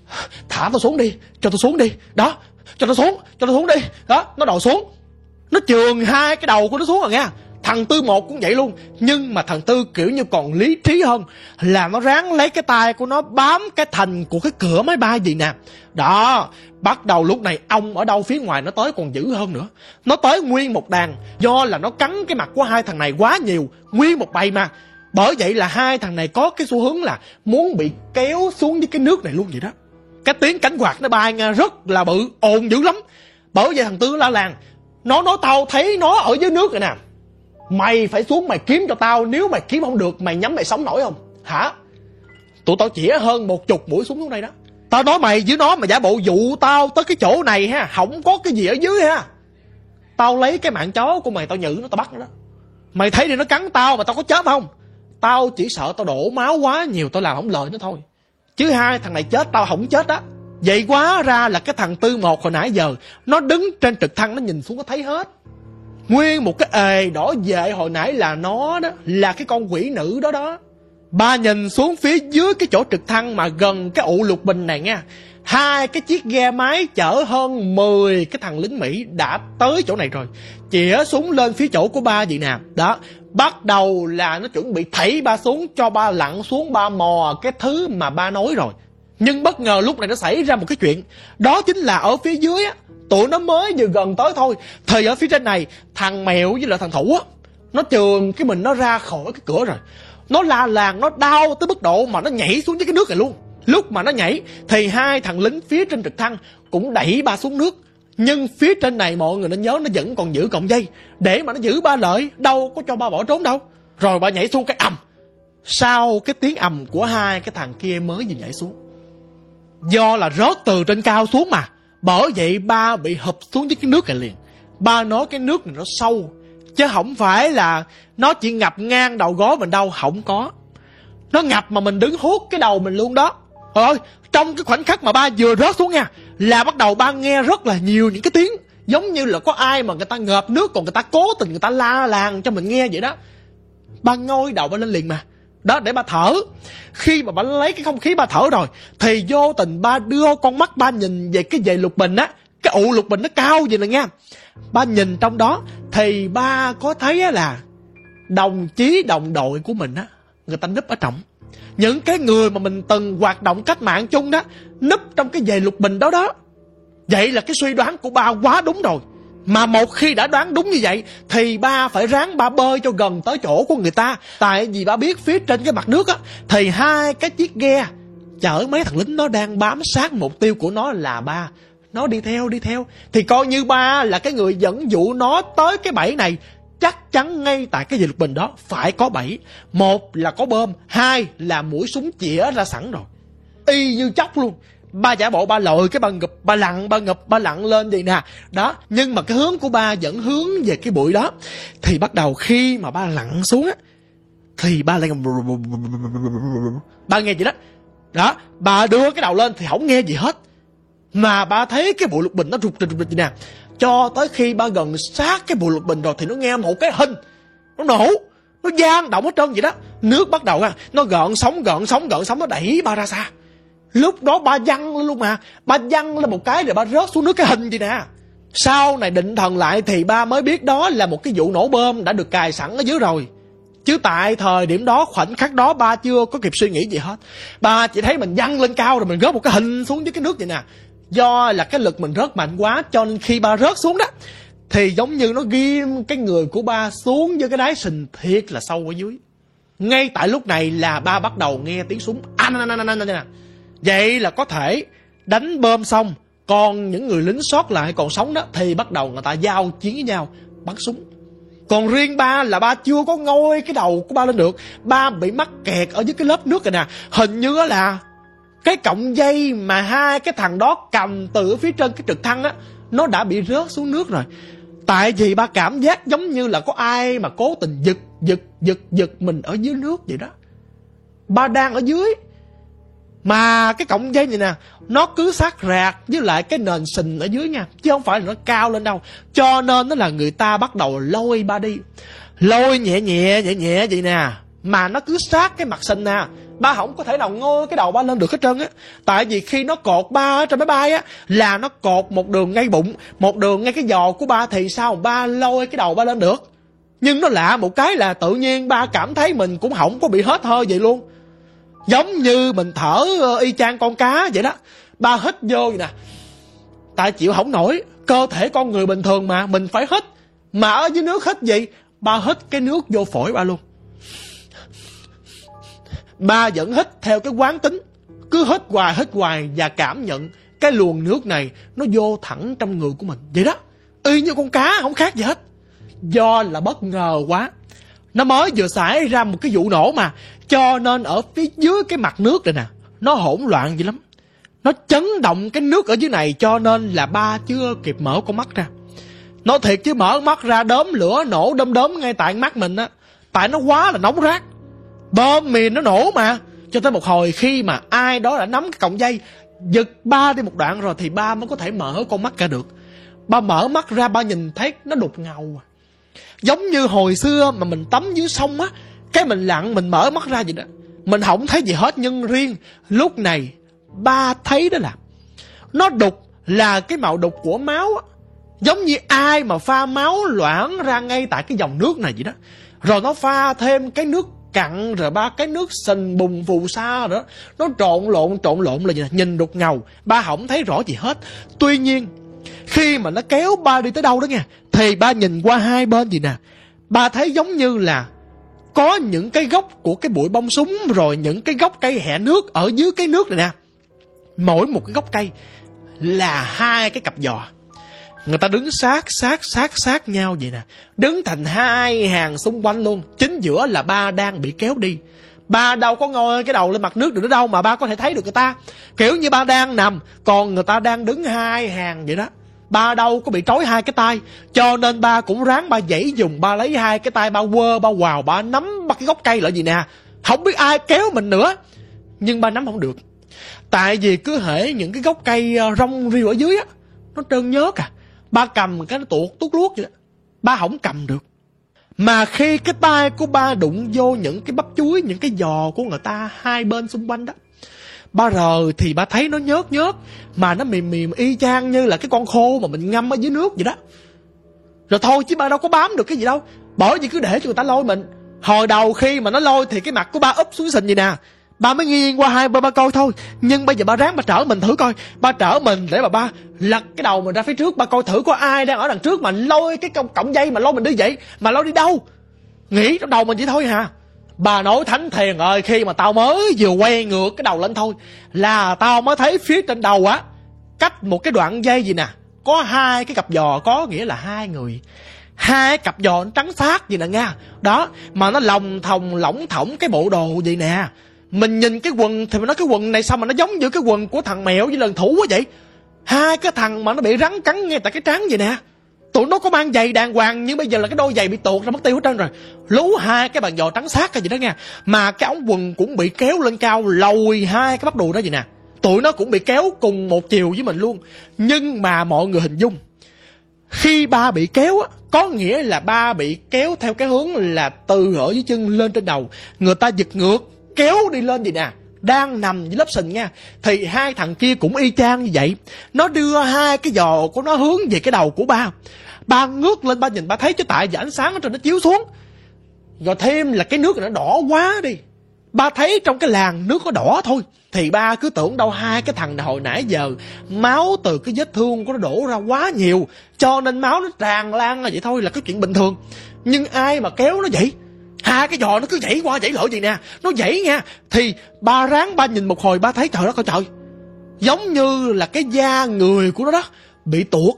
thả tao xuống đi, cho tao xuống đi. Đó, cho tao xuống, cho tao xuống đi. Đó, nó đòi xuống. Nó chườn hai cái đầu của nó xuống rồi nha. Thằng Tư Một cũng vậy luôn. Nhưng mà thằng Tư kiểu như còn lý trí hơn, là nó ráng lấy cái tay của nó bám cái thành của cái cửa máy bay gì nè. Đó, bắt đầu lúc này ong ở đâu phía ngoài nó tới còn dữ hơn nữa. Nó tới nguyên một đàn, do là nó cắn cái mặt của hai thằng này quá nhiều, nguyên một bầy mà. Bởi vậy là hai thằng này có cái xu hướng là muốn bị kéo xuống với cái nước này luôn vậy đó. Cái tiếng cánh quạt nó bay nghe rất là bự, ồn dữ lắm. Bởi vậy thằng Tư la làng, nó nói tao thấy nó ở dưới nước rồi nè. Mày phải xuống mày kiếm cho tao. Nếu mày kiếm không được mày nhắm mày sống nổi không? Hả? Tụi tao chĩa hơn một chục mũi súng xuống đây đó. Tao nói mày với nó mà giả bộ dụ tao tới cái chỗ này ha, không có cái gì ở dưới ha. Tao lấy cái mạng chó của mày tao nhử nó, tao bắt nó đó. Mày thấy thì nó cắn tao mà tao có chết không? Tao chỉ sợ tao đổ máu quá nhiều, tao làm không lợi nó thôi. Chứ hai thằng này chết tao không chết đó. Vậy quá ra là cái thằng Tư Một hồi nãy giờ nó đứng trên trực thăng, nó nhìn xuống nó thấy hết. Nguyên một cái ề đỏ vệ hồi nãy là nó đó, là cái con quỷ nữ đó đó. Ba nhìn xuống phía dưới cái chỗ trực thăng mà gần cái ụ lục bình này nha, hai cái chiếc ghe máy chở hơn mười cái thằng lính Mỹ đã tới chỗ này rồi, chĩa súng lên phía chỗ của ba vậy nè. Đó, bắt đầu là nó chuẩn bị thảy ba xuống cho ba lặn xuống ba mò cái thứ mà ba nói rồi. Nhưng bất ngờ lúc này nó xảy ra một cái chuyện. Đó chính là ở phía dưới á, tụi nó mới vừa gần tới thôi, thì ở phía trên này thằng Mèo với lại thằng Thủ á, nó chườm cái mình nó ra khỏi cái cửa rồi. Nó la làng, nó đau tới mức độ mà nó nhảy xuống dưới cái nước này luôn. Lúc mà nó nhảy thì hai thằng lính phía trên trực thăng cũng đẩy ba xuống nước. Nhưng phía trên này mọi người nên nhớ nó vẫn còn giữ cọng dây để mà nó giữ ba lợi, đâu có cho ba bỏ trốn đâu. Rồi ba nhảy xuống cái ầm. Sau cái tiếng ầm của hai cái thằng kia mới vừa nhảy xuống, do là rớt từ trên cao xuống mà, bởi vậy ba bị hụp xuống dưới cái nước này liền. Ba nói cái nước này nó sâu, chứ không phải là nó chỉ ngập ngang đầu gối mình đâu, không có. Nó ngập mà mình đứng hút cái đầu mình luôn đó. Trời ơi, trong cái khoảnh khắc mà ba vừa rớt xuống nha, là bắt đầu ba nghe rất là nhiều những cái tiếng giống như là có ai mà người ta ngợp nước, còn người ta cố tình người ta la làng cho mình nghe vậy đó. Ba ngoi đầu ba lên liền mà, đó, để ba thở. Khi mà ba lấy cái không khí ba thở rồi thì vô tình ba đưa con mắt ba nhìn về cái dề lục bình á, cái ụ lục bình nó cao vậy nè nha. Ba nhìn trong đó thì ba có thấy là đồng chí đồng đội của mình á, người ta núp ở trong. Những cái người mà mình từng hoạt động cách mạng chung đó, núp trong cái dề lục bình đó đó. Vậy là cái suy đoán của ba quá đúng rồi. Mà một khi đã đoán đúng như vậy thì ba phải ráng ba bơi cho gần tới chỗ của người ta. Tại vì ba biết phía trên cái mặt nước á, thì hai cái chiếc ghe chở mấy thằng lính nó đang bám sát mục tiêu của nó là ba. Nó đi theo đi theo thì coi như ba là cái người dẫn dụ nó tới cái bẫy này. Chắc chắn ngay tại cái dề lục bình đó phải có bẫy. Một là có bom, hai là mũi súng chĩa ra sẵn rồi. Y như chóc luôn. Ba giả bộ ba lội cái ba ngụp, ba lặn, ba ngụp, ba lặn lên vậy nè. Đó, nhưng mà cái hướng của ba vẫn hướng về cái bụi đó. Thì bắt đầu khi mà ba lặn xuống á, thì ba lại ba nghe gì đó. Đó, ba đưa cái đầu lên thì không nghe gì hết. Mà ba thấy cái bụi lục bình nó rụt rụt rụt vậy nè. Cho tới khi ba gần sát cái bụi lục bình rồi thì nó nghe một cái hình. Nó nổ, nó vang động hết trơn vậy đó. Nước bắt đầu ha, nó gợn sóng, gợn sóng, gợn sóng, nó đẩy ba ra xa. Lúc đó ba văng lên luôn mà. Ba văng lên một cái rồi ba rớt xuống nước cái hình vậy nè. Sau này định thần lại thì ba mới biết đó là một cái vụ nổ bom đã được cài sẵn ở dưới rồi. Chứ tại thời điểm đó, khoảnh khắc đó ba chưa có kịp suy nghĩ gì hết. Ba chỉ thấy mình văng lên cao rồi mình rớt một cái hình xuống dưới cái nước vậy nè. Do là cái lực mình rớt mạnh quá, cho nên khi ba rớt xuống đó thì giống như nó ghim cái người của ba xuống với cái đáy sình thiệt là sâu ở dưới. Ngay tại lúc này là ba bắt đầu nghe tiếng súng. Vậy là có thể đánh bom xong, còn những người lính sót lại còn sống đó thì bắt đầu người ta giao chiến với nhau, bắn súng. Còn riêng ba là ba chưa có ngôi cái đầu của ba lên được. Ba bị mắc kẹt ở dưới cái lớp nước này nè. Hình như là cái cọng dây mà hai cái thằng đó cầm từ phía trên cái trực thăng á, nó đã bị rớt xuống nước rồi. Tại vì ba cảm giác giống như là có ai mà cố tình giật giật giật giật mình ở dưới nước vậy đó. Ba đang ở dưới mà cái cọng dây này nè, nó cứ sát rạc với lại cái nền sình ở dưới nha, chứ không phải là nó cao lên đâu. Cho nên nó là người ta bắt đầu lôi ba đi. Lôi nhẹ nhẹ nhẹ nhẹ vậy nè, mà nó cứ sát cái mặt sình nè. Ba không có thể nào ngôi cái đầu ba lên được hết trơn á. Tại vì khi nó cột ba ở trên máy bay á, là nó cột một đường ngay bụng, một đường ngay cái giò của ba, thì sao ba lôi cái đầu ba lên được. Nhưng nó lạ một cái là tự nhiên ba cảm thấy mình cũng không có bị hết hơi vậy luôn. Giống như mình thở y chang con cá vậy đó. Ba hít vô vậy nè, tại chịu không nổi. Cơ thể con người bình thường mà, mình phải hít. Mà ở dưới nước hít gì, ba hít cái nước vô phổi ba luôn. Ba vẫn hít theo cái quán tính, cứ hít hoài hít hoài và cảm nhận cái luồng nước này nó vô thẳng trong người của mình vậy đó. Y như con cá, không khác gì hết. Do là bất ngờ quá, Nó mới vừa xảy ra một cái vụ nổ mà, cho nên ở phía dưới cái mặt nước này nè, nó hỗn loạn dữ lắm. Nó chấn động cái nước ở dưới này, cho nên là ba chưa kịp mở con mắt ra. Nói thiệt chứ mở mắt ra đốm lửa nổ đom đóm ngay tại mắt mình á. Tại nó quá là nóng rát, bom mìn nó nổ mà. Cho tới một hồi khi mà ai đó đã nắm cái cọng dây giật ba đi một đoạn rồi thì ba mới có thể mở con mắt ra được. Ba mở mắt ra, ba nhìn thấy nó đục ngầu, giống như hồi xưa mà mình tắm dưới sông á, cái mình lặn mình mở mắt ra vậy đó, mình không thấy gì hết. Nhưng riêng lúc này ba thấy đó là nó đục, là cái màu đục của máu á, giống như ai mà pha máu loãng ra ngay tại cái dòng nước này vậy đó. Rồi nó pha thêm cái nước cặn, rồi ba cái nước sình bùn phù sa đó, nó trộn lộn trộn lộn là gì nè, nhìn đục ngầu, ba không thấy rõ gì hết. Tuy nhiên khi mà nó kéo ba đi tới đâu đó nha, thì ba nhìn qua hai bên gì nè, ba thấy giống như là có những cái gốc của cái bụi bông súng, rồi những cái gốc cây hẹ nước ở dưới cái nước này nè. Mỗi một cái gốc cây là hai cái cặp giò, người ta đứng sát sát sát sát nhau vậy nè, đứng thành hai hàng xung quanh luôn. Chính giữa là ba đang bị kéo đi. Ba đâu có ngồi cái đầu lên mặt nước được nữa đâu mà ba có thể thấy được người ta. Kiểu như ba đang nằm, còn người ta đang đứng hai hàng vậy đó. Ba đâu có bị trói hai cái tay, cho nên ba cũng ráng ba giãy dùng, ba lấy hai cái tay ba quơ ba quào, ba nắm bắt cái gốc cây lại gì nè, không biết ai kéo mình nữa. Nhưng ba nắm không được, tại vì cứ hễ những cái gốc cây rong riu ở dưới á, nó trơn nhớt à, ba cầm cái nó tuột tuốt luốt vậy đó, ba không cầm được. Mà khi cái tay của ba đụng vô những cái bắp chuối, những cái giò của người ta hai bên xung quanh đó, ba rờ thì ba thấy nó nhớt nhớt, mà nó mềm mềm y chang như là cái con khô mà mình ngâm ở dưới nước vậy đó. Rồi thôi chứ ba đâu có bám được cái gì đâu, bởi vì cứ để cho người ta lôi mình. Hồi đầu khi mà nó lôi thì cái mặt của ba úp xuống sình gì nè, ba mới nghiêng qua hai bên ba coi thôi. Nhưng bây giờ ba ráng ba trở mình thử coi, ba trở mình để mà ba lật cái đầu mình ra phía trước, ba coi thử có ai đang ở đằng trước mà lôi cái cọng, cọng dây mà lôi mình đi vậy. Mà lôi đi đâu, nghĩ trong đầu mình vậy thôi hả. Bà nói thánh thiền ơi, khi mà tao mới vừa quay ngược cái đầu lên thôi là tao mới thấy phía trên đầu á, cách một cái đoạn dây gì nè, có hai cái cặp giò, có nghĩa là hai người. Hai cặp giò nó trắng phát gì nè nha. Đó, mà nó lòng thòng lỏng thỏng cái bộ đồ gì nè. Mình nhìn cái quần thì mình nói cái quần này sao mà nó giống như cái quần của thằng mèo với lần thủ quá vậy. Hai cái thằng mà nó bị rắn cắn ngay tại cái trán vậy nè. Tụi nó có mang giày đàng hoàng, nhưng bây giờ là cái đôi giày bị tuột ra mất tiêu hết trơn rồi. Lú hai cái bàn giò trắng sát cái gì đó nha. Mà cái ống quần cũng bị kéo lên cao, lồi hai cái bắp đùi đó vậy nè. Tụi nó cũng bị kéo cùng một chiều với mình luôn. Nhưng mà mọi người hình dung, khi ba bị kéo á, có nghĩa là ba bị kéo theo cái hướng là từ ở dưới chân lên trên đầu. Người ta giật ngược kéo đi lên vậy nè, đang nằm dưới lớp sình nha. Thì hai thằng kia cũng y chang như vậy, nó đưa hai cái giò của nó hướng về cái đầu của ba. Ba ngước lên ba nhìn, ba thấy chứ tại vì ánh sáng ở trên nó chiếu xuống, rồi thêm là cái nước nó đỏ quá đi, ba thấy trong cái làn nước nó đỏ thôi. Thì ba cứ tưởng đâu hai cái thằng này hồi nãy giờ máu từ cái vết thương của nó đổ ra quá nhiều, cho nên máu nó tràn lan là vậy thôi, là cái chuyện bình thường. Nhưng ai mà kéo nó vậy, hai cái giò nó cứ dãy qua dãy lại gì nè, nó dãy nha. Thì ba ráng ba nhìn một hồi, ba thấy trời đất ơi trời, giống như là cái da người của nó đó bị tuột,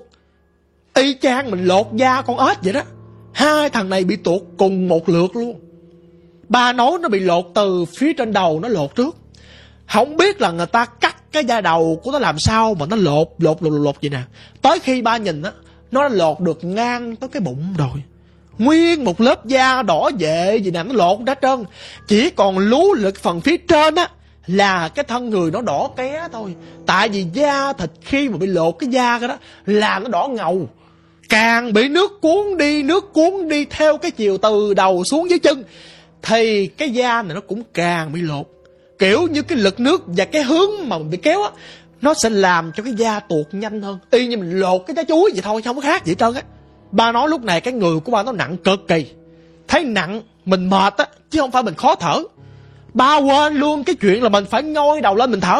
y chang mình lột da con ếch vậy đó. Hai thằng này bị tuột cùng một lượt luôn. Ba nói nó bị lột từ phía trên đầu, nó lột trước. Không biết là người ta cắt cái da đầu của nó làm sao mà nó lột lột lột lột vậy nè. Tới khi ba nhìn á, nó đã lột được ngang tới cái bụng rồi. Nguyên một lớp da đỏ vệ gì nè, nó lột ra trơn. Chỉ còn lú lực phần phía trên á là cái thân người nó đỏ ké thôi. Tại vì da thịt khi mà bị lột cái da cái đó là nó đỏ ngầu, càng bị nước cuốn đi, nước cuốn đi theo cái chiều từ đầu xuống dưới chân, thì cái da này nó cũng càng bị lột. Kiểu như cái lực nước và cái hướng mà mình bị kéo á, nó sẽ làm cho cái da tuột nhanh hơn, y như mình lột cái trái chuối vậy thôi, không có khác gì hết trơn á. Ba nói lúc này cái người của ba nó nặng cực kỳ. Thấy nặng mình mệt á, chứ không phải mình khó thở. Ba quên luôn cái chuyện là mình phải ngoi đầu lên mình thở.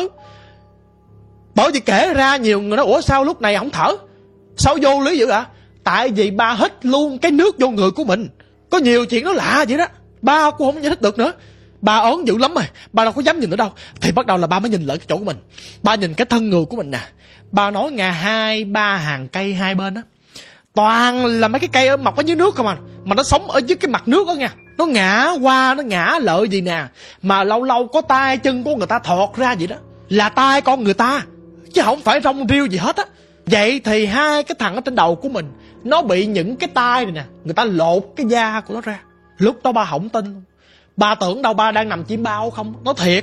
Bởi vì kể ra nhiều người nói ủa sao lúc này không thở, sao vô lý dữ ạ? Tại vì ba hít luôn cái nước vô người của mình. Có nhiều chuyện nó lạ vậy đó, ba cũng không giải thích được nữa. Ba ớn dữ lắm rồi, ba đâu có dám nhìn nữa đâu. Thì bắt đầu là ba mới nhìn lại cái chỗ của mình. Ba nhìn cái thân người của mình nè. Ba nói nghe, hai ba hàng cây hai bên á toàn là mấy cái cây mọc ở dưới nước không à, mà nó sống ở dưới cái mặt nước đó nha. Nó ngã qua, nó ngã lợi gì nè, mà lâu lâu có tay chân của người ta thọt ra vậy đó, là tay con người ta, chứ không phải rong riêu gì hết á. Vậy thì hai cái thằng ở trên đầu của mình, nó bị những cái tay này nè, người ta lột cái da của nó ra. Lúc đó ba không tin. Ba tưởng đâu ba đang nằm chim bao không. Nói thiệt,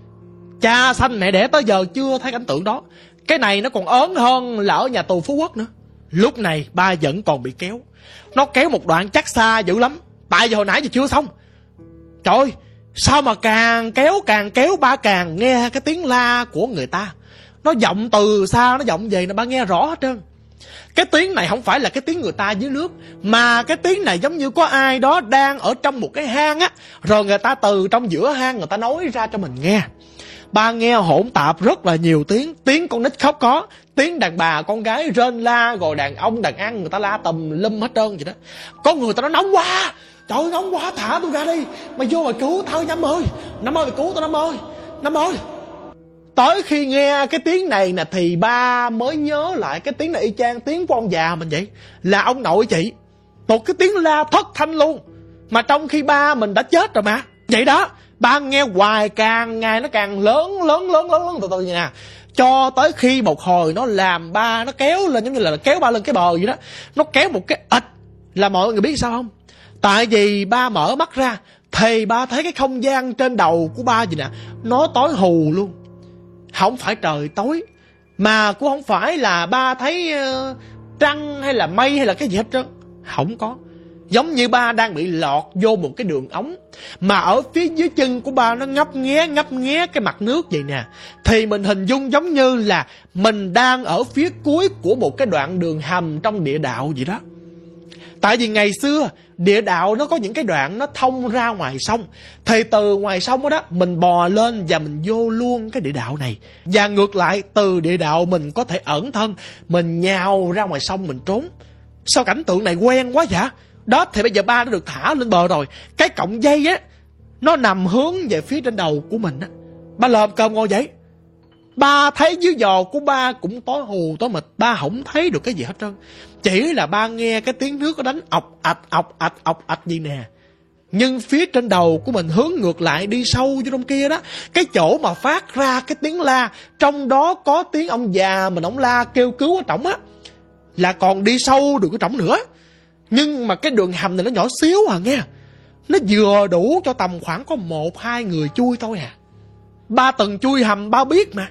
cha sanh mẹ đẻ tới giờ chưa thấy cảnh tượng đó. Cái này nó còn ớn hơn là ở nhà tù Phú Quốc nữa. Lúc này ba vẫn còn bị kéo. Nó kéo một đoạn chắc xa dữ lắm. Tại vì hồi nãy giờ chưa xong. Trời ơi, sao mà càng kéo càng kéo ba càng nghe cái tiếng la của người ta. Nó vọng từ xa, nó vọng về, nó ba nghe rõ hết trơn. Cái tiếng này không phải là cái tiếng người ta dưới nước, mà cái tiếng này giống như có ai đó đang ở trong một cái hang á, rồi người ta từ trong giữa hang người ta nói ra cho mình nghe. Ba nghe hỗn tạp rất là nhiều tiếng. Tiếng con nít khóc có, tiếng đàn bà con gái rên la, rồi đàn ông đàn ăn người ta la tùm lum hết trơn vậy đó. Có người ta nói nóng quá, trời ơi nóng quá, thả tôi ra đi, mày vô mày cứu tao Năm ơi, Năm ơi mày cứu tao Năm ơi, Năm ơi. Tới khi nghe cái tiếng này nè thì ba mới nhớ lại cái tiếng này y chang tiếng của ông già mình vậy. Là ông nội chị. Một cái tiếng la thất thanh luôn. Mà trong khi ba mình đã chết rồi mà. Vậy đó, ba nghe hoài càng ngày nó càng lớn lớn lớn lớn lớn từ từ vậy nè. Cho tới khi một hồi nó làm ba nó kéo lên giống như là kéo ba lên cái bờ vậy đó. Nó kéo một cái ịch. Là mọi người biết sao không? Tại vì ba mở mắt ra thì ba thấy cái không gian trên đầu của ba gì nè, nó tối hù luôn. Không phải trời tối, mà cũng không phải là ba thấy uh, trăng hay là mây hay là cái gì hết trơn. Không có. Giống như ba đang bị lọt vô một cái đường ống, mà ở phía dưới chân của ba nó ngấp nghé ngấp nghé cái mặt nước vậy nè. Thì mình hình dung giống như là mình đang ở phía cuối của một cái đoạn đường hầm trong địa đạo vậy đó. Tại vì ngày xưa địa đạo nó có những cái đoạn nó thông ra ngoài sông, thì từ ngoài sông đó, đó mình bò lên và mình vô luôn cái địa đạo này. Và ngược lại, từ địa đạo mình có thể ẩn thân, mình nhào ra ngoài sông mình trốn. Sao cảnh tượng này quen quá vậy? Đó thì bây giờ ba đã được thả lên bờ rồi. Cái cọng dây á, nó nằm hướng về phía trên đầu của mình á. Ba lồm cơm ngồi vậy. Ba thấy dưới giò của ba cũng tối hù tối mịt. Ba không thấy được cái gì hết trơn. Chỉ là ba nghe cái tiếng nước nó đánh ọc ạch ọc ạch ọc ạch gì nè. Nhưng phía trên đầu của mình hướng ngược lại đi sâu vô trong kia đó, cái chỗ mà phát ra cái tiếng la, trong đó có tiếng ông già mình ông la kêu cứu ở trỏng á, là còn đi sâu được cái trỏng nữa. Nhưng mà cái đường hầm này nó nhỏ xíu à nghe. Nó vừa đủ cho tầm khoảng có một hai người chui thôi à. Ba từng chui hầm ba biết mà.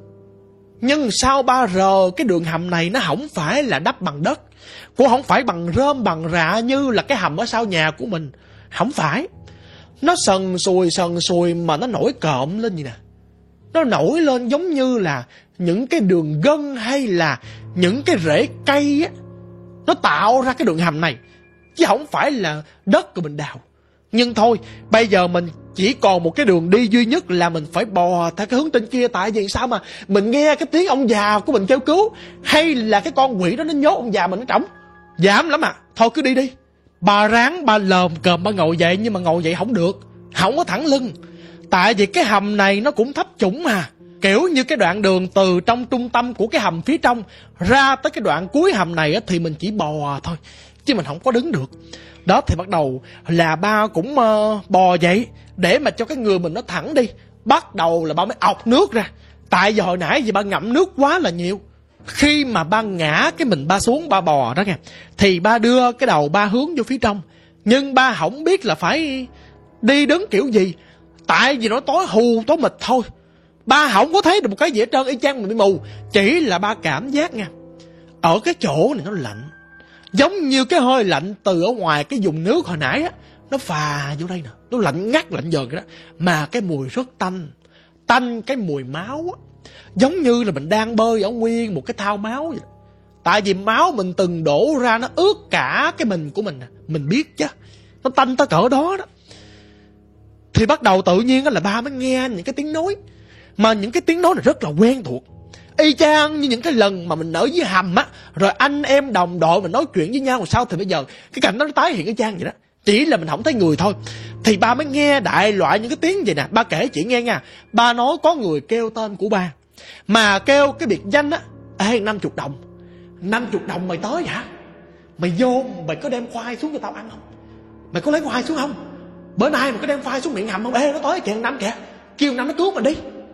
Nhưng sao ba rờ cái đường hầm này nó không phải là đắp bằng đất, cũng không phải bằng rơm bằng rạ như là cái hầm ở sau nhà của mình. Không phải. Nó sần sùi sần sùi mà nó nổi cộm lên vậy nè. Nó nổi lên giống như là những cái đường gân hay là những cái rễ cây á, nó tạo ra cái đường hầm này, chứ không phải là đất của mình đào. Nhưng thôi, bây giờ mình chỉ còn một cái đường đi duy nhất là mình phải bò theo cái hướng trên kia. Tại vì sao mà mình nghe cái tiếng ông già của mình kêu cứu, hay là cái con quỷ đó nó nhốt ông già mình ở trỏng. Dám lắm à. Thôi cứ đi đi. Bà ráng ba lồm cồm ba ngồi dậy, nhưng mà ngồi dậy không được, không có thẳng lưng. Tại vì cái hầm này nó cũng thấp trũng mà. Kiểu như cái đoạn đường từ trong trung tâm của cái hầm phía trong ra tới cái đoạn cuối hầm này á, thì mình chỉ bò thôi, chứ mình không có đứng được. Đó thì bắt đầu là ba cũng uh, bò dậy để mà cho cái người mình nó thẳng đi. Bắt đầu là ba mới ọc nước ra. Tại vì hồi nãy vì ba ngậm nước quá là nhiều. Khi mà ba ngã cái mình ba xuống ba bò đó kìa, thì ba đưa cái đầu ba hướng vô phía trong. Nhưng ba không biết là phải đi đứng kiểu gì, tại vì nó tối hù tối mịt thôi. Ba không có thấy được một cái gì hết trơn, y chang mình bị mù. Chỉ là ba cảm giác nha, ở cái chỗ này nó lạnh, giống như cái hơi lạnh từ ở ngoài cái vùng nước hồi nãy á, nó phà vô đây nè. Nó lạnh ngắt lạnh dần đó. Mà cái mùi rất tanh. Tanh cái mùi máu á, giống như là mình đang bơi ở nguyên một cái thao máu vậy. Tại vì máu mình từng đổ ra nó ướt cả cái mình của mình. Mình biết chứ, nó tanh tới cỡ đó đó. Thì bắt đầu tự nhiên là ba mới nghe những cái tiếng nói. Mà những cái tiếng nói này rất là quen thuộc, y chang như những cái lần mà mình ở dưới hầm á, rồi anh em đồng đội mình nói chuyện với nhau. Sao thì bây giờ cái cảnh đó nó tái hiện y chang vậy đó, chỉ là mình không thấy người thôi. Thì ba mới nghe đại loại những cái tiếng vậy nè. Ba kể chị nghe nha. Ba nói có người kêu tên của ba, mà kêu cái biệt danh á: ê năm chục đồng, năm chục đồng mày tới hả? Mày vô mày có đem khoai xuống cho tao ăn không? Mày có lấy khoai xuống không? Bữa nay mà có đem phai xuống miệng hầm không? Ê, nó tới kìa, Năm kìa. Kêu Năm nó cứu mình đi.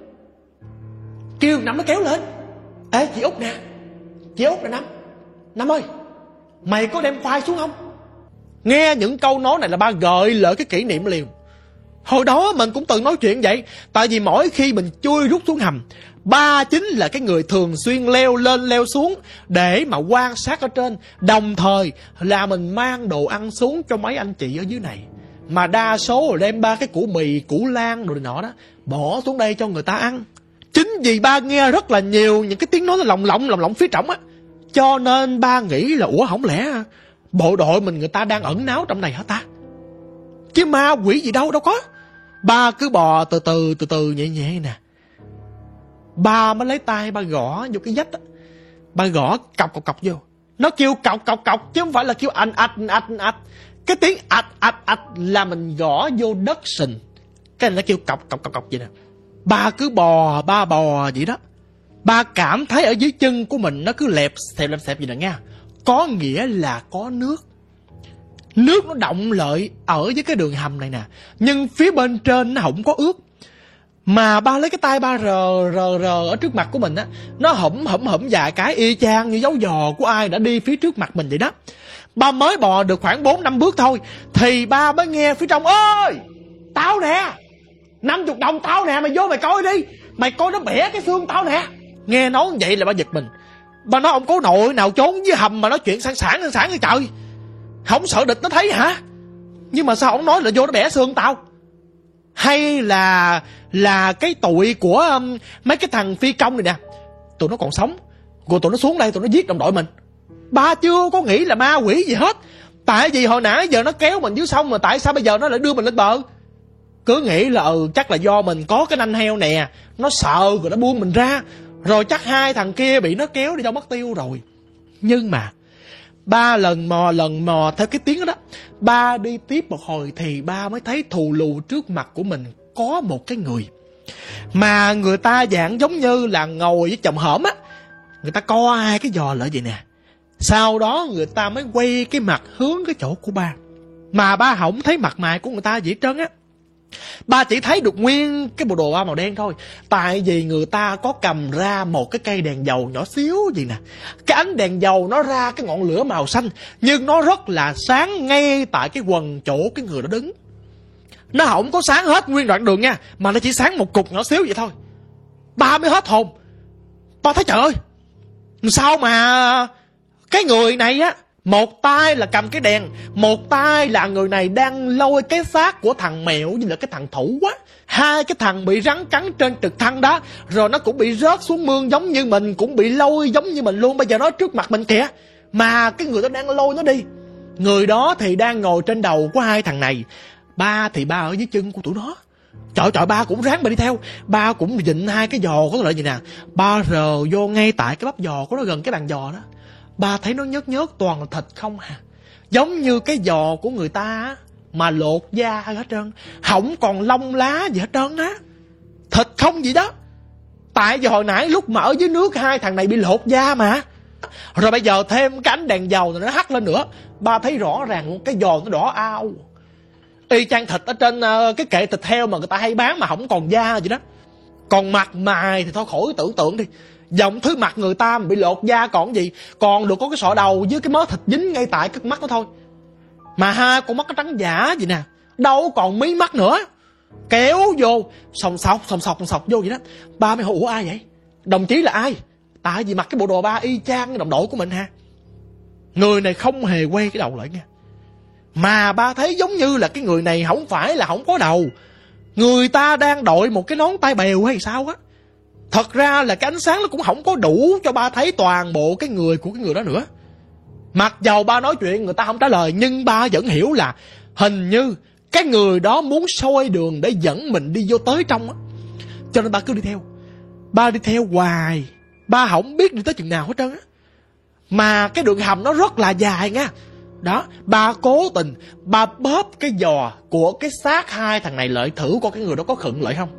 Kêu Năm nó kéo lên. Ê, chị Út nè. Chị Út nè Năm. Năm ơi, mày có đem phai xuống không? Nghe những câu nói này là ba gợi lại cái kỷ niệm liền. Hồi đó mình cũng từng nói chuyện vậy. Tại vì mỗi khi mình chui rút xuống hầm, ba chính là cái người thường xuyên leo lên leo xuống để mà quan sát ở trên. Đồng thời là mình mang đồ ăn xuống cho mấy anh chị ở dưới này. Mà đa số là đem ba cái củ mì, củ lan rồi nọ đó bỏ xuống đây cho người ta ăn. Chính vì ba nghe rất là nhiều những cái tiếng nói lồng lộng lồng lộng phía trong á, cho nên ba nghĩ là ủa không lẽ bộ đội mình người ta đang ẩn náu trong này hả ta? Chứ ma quỷ gì đâu, đâu có. Ba cứ bò từ từ từ từ nhẹ nhẹ nè. Ba mới lấy tay ba gõ vô cái vách á. Ba gõ cọc cọc cọc vô. Nó kêu cọc cọc cọc chứ không phải là kêu ạch ạch ạch ạch. Cái tiếng ạch ạch ạch là mình gõ vô đất sình. Cái này nó kêu cọc cọc cọc cọc vậy nè. Ba cứ bò, ba bò vậy đó. Ba cảm thấy ở dưới chân của mình nó cứ lẹp xẹp lẹp xẹp vậy nè nghe. Có nghĩa là có nước. Nước nó động lợi ở với cái đường hầm này nè. Nhưng phía bên trên nó không có ướt. Mà ba lấy cái tay ba rờ rờ rờ ở trước mặt của mình á, nó hẩm hẩm hẩm vài cái y chang như dấu giò của ai đã đi phía trước mặt mình vậy đó. Ba mới bò được khoảng bốn năm bước thôi thì ba mới nghe phía trong: ơi, tao nè, năm chục đồng tao nè, mày vô mày coi đi, mày coi nó bẻ cái xương tao nè. Nghe nói vậy là ba giật mình. Ba nói ông có nội nào trốn dưới hầm mà nói chuyện sẵn sàng sẵn sàng cái trời. Không sợ địch nó thấy hả? Nhưng mà sao ông nói là vô nó bẻ xương tao? Hay là là cái tụi của um, mấy cái thằng phi công này nè, tụi nó còn sống, rồi tụi nó xuống đây tụi nó giết đồng đội mình. Ba chưa có nghĩ là ma quỷ gì hết. Tại vì hồi nãy giờ nó kéo mình dưới sông mà tại sao bây giờ nó lại đưa mình lên bờ? Cứ nghĩ là ừ chắc là do mình có cái nanh heo nè, nó sợ rồi nó buông mình ra, rồi chắc hai thằng kia bị nó kéo đi đâu mất tiêu rồi. Nhưng mà ba lần mò lần mò theo cái tiếng đó, đó ba đi tiếp một hồi thì ba mới thấy thù lù trước mặt của mình có một cái người. Mà người ta dạng giống như là ngồi với chồng hổm á. Người ta co hai cái giò lại vậy nè. Sau đó người ta mới quay cái mặt hướng cái chỗ của ba. Mà ba không thấy mặt mày của người ta gì hết trơn á. Ba chỉ thấy được nguyên cái bộ đồ ba màu đen thôi. Tại vì người ta có cầm ra một cái cây đèn dầu nhỏ xíu gì nè. Cái ánh đèn dầu nó ra cái ngọn lửa màu xanh, nhưng nó rất là sáng ngay tại cái quần chỗ cái người đó đứng. Nó không có sáng hết nguyên đoạn đường nha, mà nó chỉ sáng một cục nhỏ xíu vậy thôi. Ba mới hết hồn. Ba thấy trời ơi, sao mà cái người này á, một tay là cầm cái đèn, một tay là người này đang lôi cái xác của thằng mèo như là cái thằng thủ quá. Hai cái thằng bị rắn cắn trên trực thăng đó, rồi nó cũng bị rớt xuống mương giống như mình, cũng bị lôi giống như mình luôn. Bây giờ nó trước mặt mình kìa, mà cái người đó đang lôi nó đi. Người đó thì đang ngồi trên đầu của hai thằng này, ba thì ba ở dưới chân của tụi nó. Trời trời, ba cũng ráng mà đi theo. Ba cũng vịn hai cái giò của nó lại gì nè. Ba rờ vô ngay tại cái bắp giò của nó gần cái bàn giò đó. Ba thấy nó nhớt nhớt toàn là thịt không à. Giống như cái giò của người ta á, mà lột da hết trơn, không còn lông lá gì hết trơn á. Thịt không gì đó. Tại vì hồi nãy lúc mà ở dưới nước hai thằng này bị lột da mà. Rồi bây giờ thêm cái ánh đèn dầu rồi nó hắt lên nữa. Ba thấy rõ ràng cái giò nó đỏ ao, y chang thịt ở trên uh, cái kệ thịt heo mà người ta hay bán mà không còn da gì đó. Còn mặt mày thì thôi khỏi tưởng tượng đi. Dòng thứ mặt người ta mà bị lột da còn gì, còn được có cái sọ đầu với cái mớ thịt dính ngay tại cái mắt đó thôi. Mà hai con mắt nó trắng giả gì nè, đâu còn mí mắt nữa. Kéo vô sòng sọc sòng sọc sòng sọc vô vậy đó. Ba mới hỏi ủa ai vậy, đồng chí là ai? Tại vì mặc cái bộ đồ ba y chang cái đồng đội của mình ha. Người này không hề quay cái đầu lại nha. Mà ba thấy giống như là cái người này không phải là không có đầu, người ta đang đội một cái nón tai bèo hay sao á. Thật ra là cái ánh sáng nó cũng không có đủ cho ba thấy toàn bộ cái người của cái người đó nữa. Mặc dầu ba nói chuyện người ta không trả lời, nhưng ba vẫn hiểu là hình như cái người đó muốn soi đường để dẫn mình đi vô tới trong á. Cho nên ba cứ đi theo. Ba đi theo hoài, ba không biết đi tới chừng nào hết trơn á. Mà cái đường hầm nó rất là dài nha. Đó, ba cố tình ba bóp cái giò của cái xác hai thằng này lại thử coi cái người đó có khựng lại không.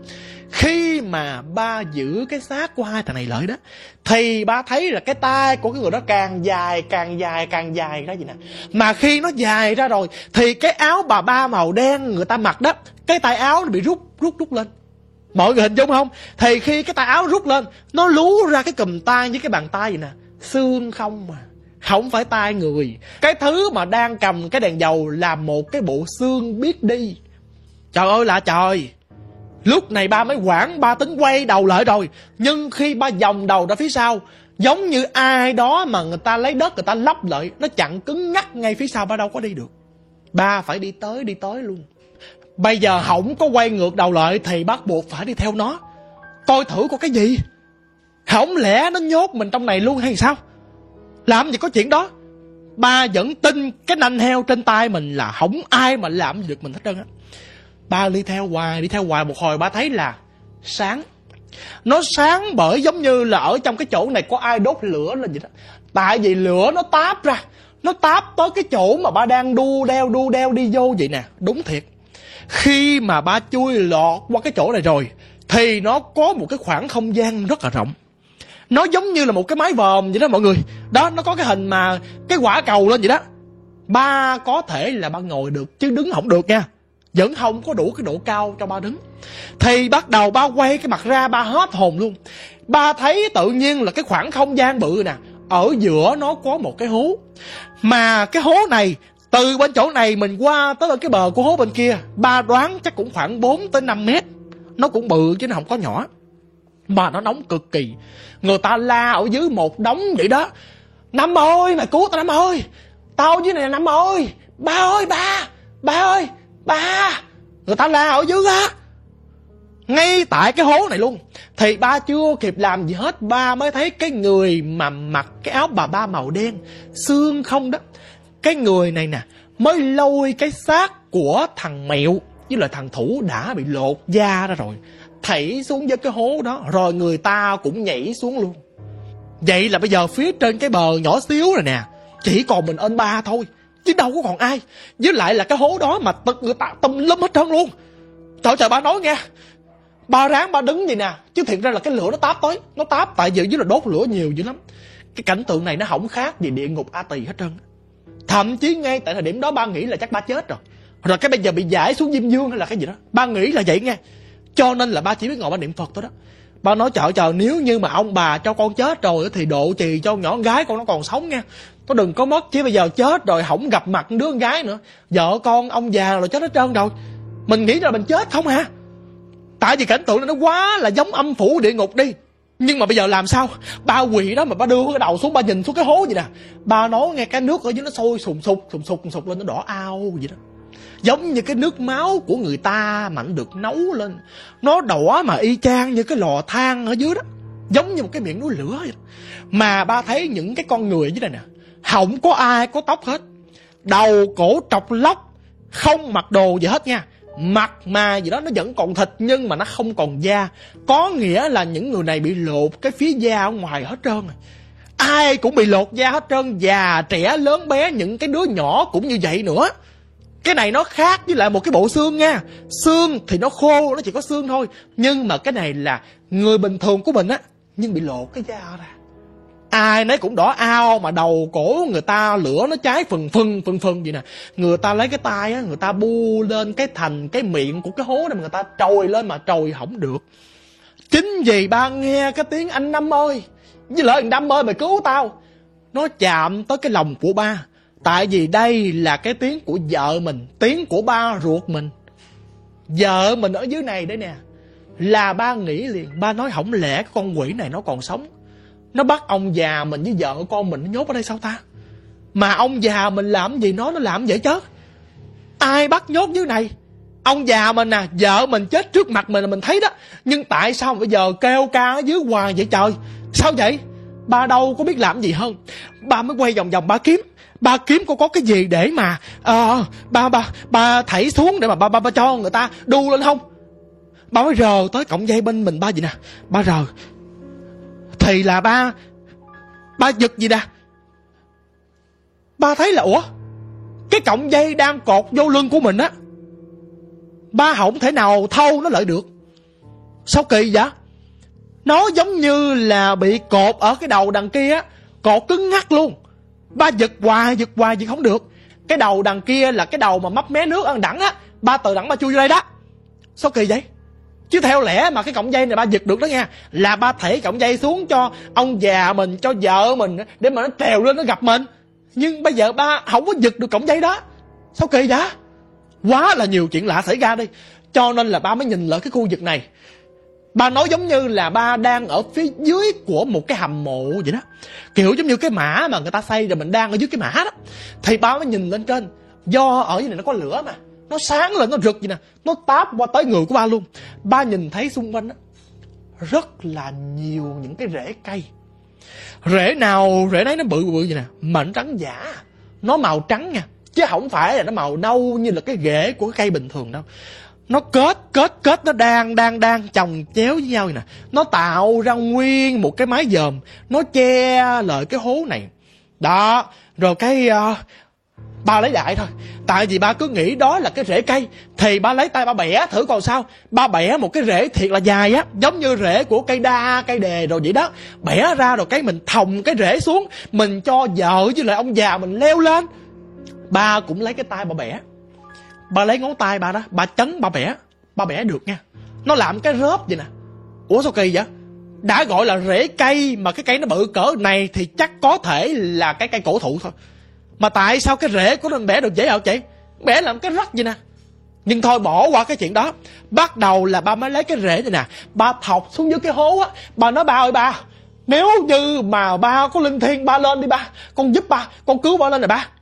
Khi mà ba giữ cái xác của hai thằng này lại đó, thì ba thấy là cái tay của cái người đó càng dài, càng dài, càng dài ra vậy nè. Mà khi nó dài ra rồi, thì cái áo bà ba màu đen người ta mặc đó, cái tay áo nó bị rút, rút, rút lên. Mọi người hình dung không? Thì khi cái tay áo rút lên, nó lú ra cái cùm tay với cái bàn tay vậy nè. Xương không mà, không phải tay người. Cái thứ mà đang cầm cái đèn dầu là một cái bộ xương biết đi. Trời ơi là trời. Lúc này ba mới hoảng, ba tính quay đầu lại rồi. Nhưng khi ba vòng đầu ra phía sau, giống như ai đó mà người ta lấy đất người ta lấp lại, nó chặn cứng ngắc ngay phía sau, ba đâu có đi được. Ba phải đi tới đi tới luôn. Bây giờ không có quay ngược đầu lại thì bắt buộc phải đi theo nó, coi thử có cái gì. Không lẽ nó nhốt mình trong này luôn hay sao? Làm gì có chuyện đó. Ba vẫn tin cái nanh heo trên tay mình là không ai mà làm gì được mình hết trơn á. Ba đi theo hoài, đi theo hoài một hồi ba thấy là sáng. Nó sáng bởi giống như là ở trong cái chỗ này có ai đốt lửa lên vậy đó. Tại vì lửa nó táp ra, nó táp tới cái chỗ mà ba đang đu đeo đu đeo đi vô vậy nè. Đúng thiệt, khi mà ba chui lọt qua cái chỗ này rồi thì nó có một cái khoảng không gian rất là rộng. Nó giống như là một cái mái vòm vậy đó mọi người. Đó, nó có cái hình mà cái quả cầu lên vậy đó. Ba có thể là ba ngồi được chứ đứng không được nha. Vẫn không có đủ cái độ cao cho ba đứng. Thì bắt đầu ba quay cái mặt ra, ba hết hồn luôn. Ba thấy tự nhiên là cái khoảng không gian bự nè, ở giữa nó có một cái hố. Mà cái hố này, từ bên chỗ này mình qua tới cái bờ của hố bên kia, ba đoán chắc cũng khoảng bốn tới năm mét. Nó cũng bự chứ nó không có nhỏ. Mà nó nóng cực kỳ. Người ta la ở dưới một đống vậy đó. Năm ơi, mày cứu tao Năm ơi. Tao dưới này là Năm ơi. Ba ơi, ba. Ba ơi, ba. Người ta la ở dưới á. Ngay tại cái hố này luôn. Thì ba chưa kịp làm gì hết, ba mới thấy cái người mà mặc cái áo bà ba màu đen, xương không đó. Cái người này nè mới lôi cái xác của thằng Mẹo với lại thằng Thủ đã bị lột da ra rồi, thảy xuống với cái hố đó. Rồi người ta cũng nhảy xuống luôn. Vậy là bây giờ phía trên cái bờ nhỏ xíu này nè, chỉ còn mình anh ba thôi, chứ đâu có còn ai. Với lại là cái hố đó mà tật người ta tùm lum hết trơn luôn. Trời trời, ba nói nghe, ba ráng ba đứng vậy nè, chứ thiệt ra là cái lửa nó táp tới. Nó táp tại vì dưới là đốt lửa nhiều dữ lắm. Cái cảnh tượng này nó không khác gì địa ngục A Tỳ hết trơn. Thậm chí ngay tại thời điểm đó ba nghĩ là chắc ba chết rồi. Rồi cái bây giờ bị giải xuống Diêm Dương hay là cái gì đó, ba nghĩ là vậy nghe. Cho nên là ba chỉ biết ngồi ba niệm Phật thôi đó. Ba nói trời trời, nếu như mà ông bà cho con chết rồi thì độ trì cho nhỏ con gái con nó còn sống nha. Nó đừng có mất, chứ bây giờ chết rồi không gặp mặt đứa con gái nữa, vợ con ông già rồi chết hết trơn rồi. Mình nghĩ là mình chết không hả? Tại vì cảnh tượng này nó quá là giống âm phủ địa ngục đi. Nhưng mà bây giờ làm sao? Ba quỳ đó mà ba đưa cái đầu xuống, ba nhìn xuống cái hố vậy nè. Ba nói nghe cái nước ở dưới nó sôi sùng sục sùng sục sùng sục lên, nó đỏ ao vậy đó. Giống như cái nước máu của người ta mà nó được nấu lên. Nó đỏ mà y chang như cái lò than ở dưới đó, giống như một cái miệng núi lửa vậy đó. Mà ba thấy những cái con người ở dưới này nè, không có ai có tóc hết, đầu cổ trọc lóc, không mặc đồ gì hết nha. Mặt mà gì đó nó vẫn còn thịt nhưng mà nó không còn da. Có nghĩa là những người này bị lột cái phía da ở ngoài hết trơn. Ai cũng bị lột da hết trơn, già trẻ lớn bé, những cái đứa nhỏ cũng như vậy nữa. Cái này nó khác với lại một cái bộ xương nha. Xương thì nó khô, nó chỉ có xương thôi. Nhưng mà cái này là người bình thường của mình á, nhưng bị lột cái da ra. Ai nấy cũng đỏ ao, mà đầu cổ người ta lửa nó cháy phừng phừng phừng phừng vậy nè. Người ta lấy cái tay á, người ta bu lên cái thành cái miệng của cái hố này mà người ta trồi lên mà trồi không được. Chính vì ba nghe cái tiếng anh Năm ơi, với lại anh Năm ơi mày cứu tao, nó chạm tới cái lòng của ba. Tại vì đây là cái tiếng của vợ mình, tiếng của ba ruột mình. Vợ mình ở dưới này đấy nè. Là ba nghĩ liền, ba nói không lẽ cái con quỷ này nó còn sống, nó bắt ông già mình với vợ con mình nó nhốt ở đây sao ta? Mà ông già mình làm gì nó, nó làm vậy chứ? Ai bắt nhốt dưới này? Ông già mình nè, vợ mình chết trước mặt mình là mình thấy đó. Nhưng tại sao bây giờ kêu ca ở dưới hoài vậy trời? Sao vậy? Ba đâu có biết làm gì hơn. Ba mới quay vòng vòng ba kiếm. Ba kiếm có có cái gì để mà à, ba ba ba thảy xuống để mà ba ba ba cho người ta đu lên không? Ba mới rờ tới cọng dây bên mình ba gì nè. Ba rờ thì là ba ba giật gì nè. Ba thấy là ủa, cái cọng dây đang cột vô lưng của mình á, ba không thể nào thâu nó lại được. Sao kỳ vậy? Nó giống như là bị cột ở cái đầu đằng kia á, cột cứng ngắc luôn. Ba giật hoài giật hoài gì không được. Cái đầu đằng kia là cái đầu mà mấp mé nước ăn đẳng á, ba từ đẳng ba chui vô đây đó. Sao kỳ vậy? Chứ theo lẽ mà cái cọng dây này ba giật được đó nha, là ba thể cọng dây xuống cho ông già mình, cho vợ mình, để mà nó trèo lên nó gặp mình. Nhưng bây giờ ba không có giật được cọng dây đó. Sao kỳ vậy? Quá là nhiều chuyện lạ xảy ra đi. Cho nên là ba mới nhìn lại cái khu vực này. Ba nói giống như là ba đang ở phía dưới của một cái hầm mộ vậy đó. Kiểu giống như cái mã mà người ta xây rồi mình đang ở dưới cái mã đó. Thì ba mới nhìn lên trên. Do ở dưới này nó có lửa mà, nó sáng lên, nó rực vậy nè, nó táp qua tới người của ba luôn. Ba nhìn thấy xung quanh đó rất là nhiều những cái rễ cây. Rễ nào rễ nấy nó bự bự vậy nè, mà nó trắng giả. Nó màu trắng nha, chứ không phải là nó màu nâu như là cái rễ của cái cây bình thường đâu. Nó kết kết kết nó đang đang đang chồng chéo với nhau vậy nè. Nó tạo ra nguyên một cái mái dòm, nó che lại cái hố này. Đó, rồi cái uh, ba lấy đại thôi. Tại vì ba cứ nghĩ đó là cái rễ cây, thì ba lấy tay ba bẻ thử còn sao. Ba bẻ một cái rễ thiệt là dài á, giống như rễ của cây đa, cây đề rồi vậy đó. Bẻ ra rồi cái mình thòng cái rễ xuống, mình cho vợ với lại ông già mình leo lên. Ba cũng lấy cái tay ba bẻ. Ba lấy ngón tay ba đó, ba chấn ba bẻ. Ba bẻ được nha. Nó làm cái rớp vậy nè. Ủa sao kỳ vậy? Đã gọi là rễ cây mà cái cây nó bự cỡ này thì chắc có thể là cái cây cổ thụ thôi. Mà tại sao cái rễ của nó bẻ được dễ hả chị? Bẻ làm cái rắc vậy nè. Nhưng thôi bỏ qua cái chuyện đó. Bắt đầu là ba mới lấy cái rễ này nè, ba thọc xuống dưới cái hố á. Ba nói ba ơi ba, nếu như mà ba có linh thiêng, ba lên đi ba, con giúp ba, con cứu ba lên này ba.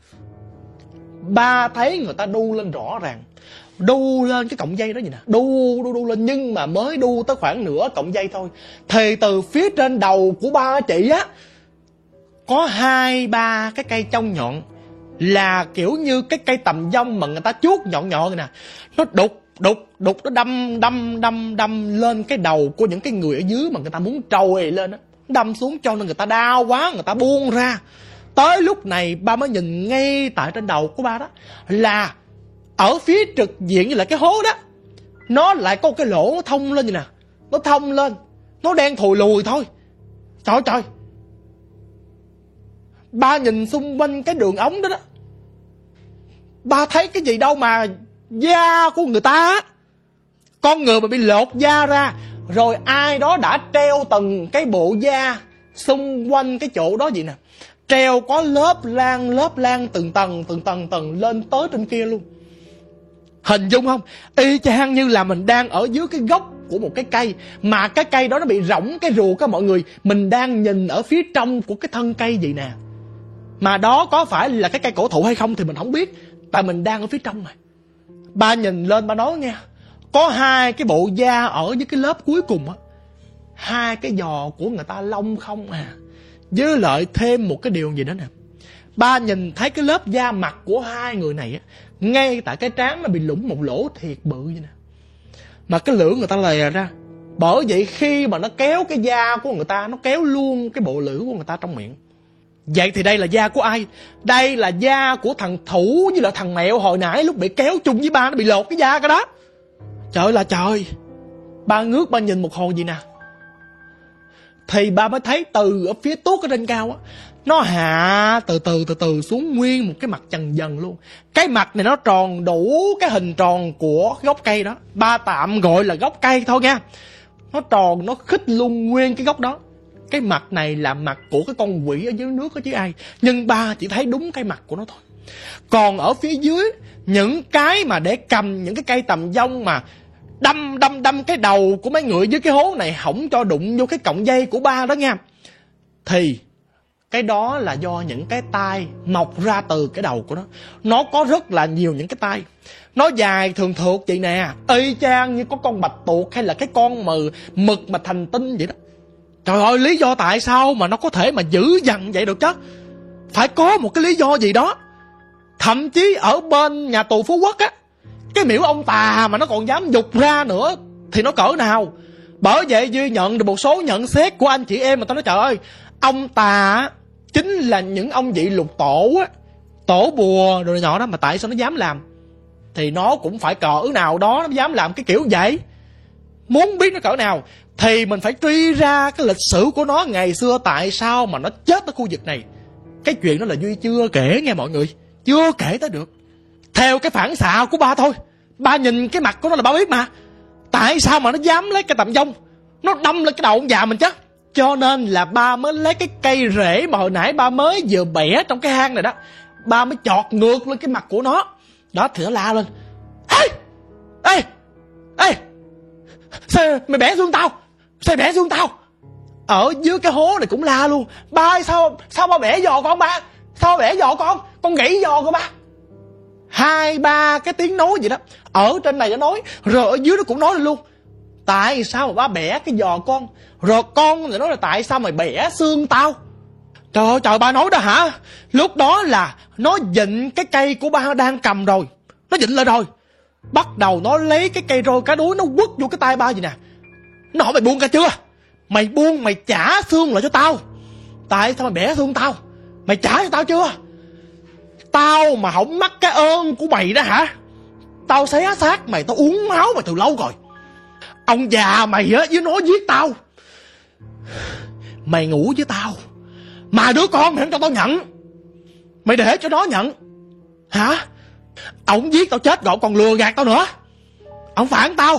Ba thấy người ta đu lên rõ ràng, đu lên cái cọng dây đó vậy nè, đu đu đu lên. Nhưng mà mới đu tới khoảng nửa cọng dây thôi, thì từ phía trên đầu của ba chị á, có hai ba cái cây chông nhọn, là kiểu như cái cây tầm dông mà người ta chuốt nhọn nhọn rồi nè. Nó đục đục đục, nó đâm đâm đâm đâm lên cái đầu của những cái người ở dưới mà người ta muốn trồi lên á, đâm xuống cho nên người ta đau quá, người ta buông ra. Tới lúc này ba mới nhìn ngay tại trên đầu của ba đó, là ở phía trực diện như là cái hố đó, nó lại có cái lỗ thông lên vậy nè. Nó thông lên, nó đen thùi lùi thôi. Trời trời, ba nhìn xung quanh cái đường ống đó đó, ba thấy cái gì đâu mà da của người ta, con người mà bị lột da ra, rồi ai đó đã treo từng cái bộ da xung quanh cái chỗ đó vậy nè. Treo có lớp lan lớp lan từng tầng từng tầng tầng lên tới trên kia luôn. Hình dung không? Y chang như là mình đang ở dưới cái gốc của một cái cây, mà cái cây đó nó bị rỗng cái ruột á mọi người. Mình đang nhìn ở phía trong của cái thân cây vậy nè. Mà đó có phải là cái cây cổ thụ hay không thì mình không biết, tại mình đang ở phía trong mà. Ba nhìn lên ba nói nghe, có hai cái bộ da ở dưới cái lớp cuối cùng á, hai cái giò của người ta lông không à. Với lại thêm một cái điều gì đó nè, ba nhìn thấy cái lớp da mặt của hai người này á, ngay tại cái trán nó bị lủng một lỗ thiệt bự vậy nè. Mà cái lưỡi người ta lè ra, bởi vậy khi mà nó kéo cái da của người ta, nó kéo luôn cái bộ lưỡi của người ta trong miệng. Vậy thì đây là da của ai? Đây là da của thằng Thủ với lại thằng Mẹo hồi nãy lúc bị kéo chung với ba, nó bị lột cái da cái đó. Trời ơi là trời. Ba ngước ba nhìn một hồi gì nè, thì ba mới thấy từ ở phía tuốt ở trên cao á, nó hạ từ từ từ từ xuống nguyên một cái mặt trần dần luôn. Cái mặt này nó tròn đủ cái hình tròn của gốc cây đó, ba tạm gọi là gốc cây thôi nha. Nó tròn, nó khít luôn nguyên cái gốc đó. Cái mặt này là mặt của cái con quỷ ở dưới nước đó chứ ai. Nhưng ba chỉ thấy đúng cái mặt của nó thôi. Còn ở phía dưới, những cái mà để cầm những cái cây tầm dông mà đâm đâm đâm cái đầu của mấy người dưới cái hố này, không cho đụng vô cái cọng dây của ba đó nha, thì cái đó là do những cái tai mọc ra từ cái đầu của nó. Nó có rất là nhiều những cái tai, nó dài thường thượt vậy nè, y chang như có con bạch tuộc hay là cái con mực mực mà thành tinh vậy đó. Trời ơi, lý do tại sao mà nó có thể mà dữ dằn vậy được chứ? Phải có một cái lý do gì đó. Thậm chí ở bên nhà tù Phú Quốc á, cái miễu ông Tà mà nó còn dám dục ra nữa thì nó cỡ nào. Bởi vậy Duy nhận được một số nhận xét của anh chị em mà tao nói trời ơi, ông Tà chính là những ông vị lục tổ á, tổ bùa rồi nhỏ đó, mà tại sao nó dám làm? Thì nó cũng phải cỡ nào đó nó dám làm cái kiểu vậy. Muốn biết nó cỡ nào thì mình phải truy ra cái lịch sử của nó ngày xưa, tại sao mà nó chết ở khu vực này. Cái chuyện đó là Duy chưa kể nghe mọi người, chưa kể tới được. Theo cái phản xạ của ba thôi, ba nhìn cái mặt của nó là ba biết mà. Tại sao mà nó dám lấy cái tầm vong nó đâm lên cái đầu ông già mình chứ. Cho nên là ba mới lấy cái cây rễ mà hồi nãy ba mới vừa bẻ trong cái hang này đó, ba mới chọt ngược lên cái mặt của nó. Đó thì nó la lên: Ê! Ê! Ê! Sao mày bẻ xương tao? Sao bẻ xương tao? Ở dưới cái hố này cũng la luôn: Ba ơi, sao sao ba bẻ giò con ba? Sao ba bẻ giò con? Con gãy giò của ba. Hai ba cái tiếng nói vậy đó. Ở trên này nó nói, rồi ở dưới nó cũng nói luôn: Tại sao mà ba bẻ cái giò con? Rồi con lại nói là tại sao mày bẻ xương tao? Trời ơi trời, ba nói đó hả? Lúc đó là nó vịn cái cây của ba đang cầm rồi, nó vịn lại rồi. Bắt đầu nó lấy cái cây roi cá đuối nó quất vô cái tay ba vậy nè. Nó hỏi: Mày buông ra chưa? Mày buông mày trả xương lại cho tao. Tại sao mày bẻ xương tao? Mày trả cho tao chưa? Tao mà không mắc cái ơn của mày đó hả? Tao xé xác mày, tao uống máu mày từ lâu rồi. Ông già mày á với nó giết tao. Mày ngủ với tao mà đứa con mày không cho tao nhận, mày để cho nó nhận hả? Ông giết tao chết rồi còn lừa gạt tao nữa. Ông phản tao.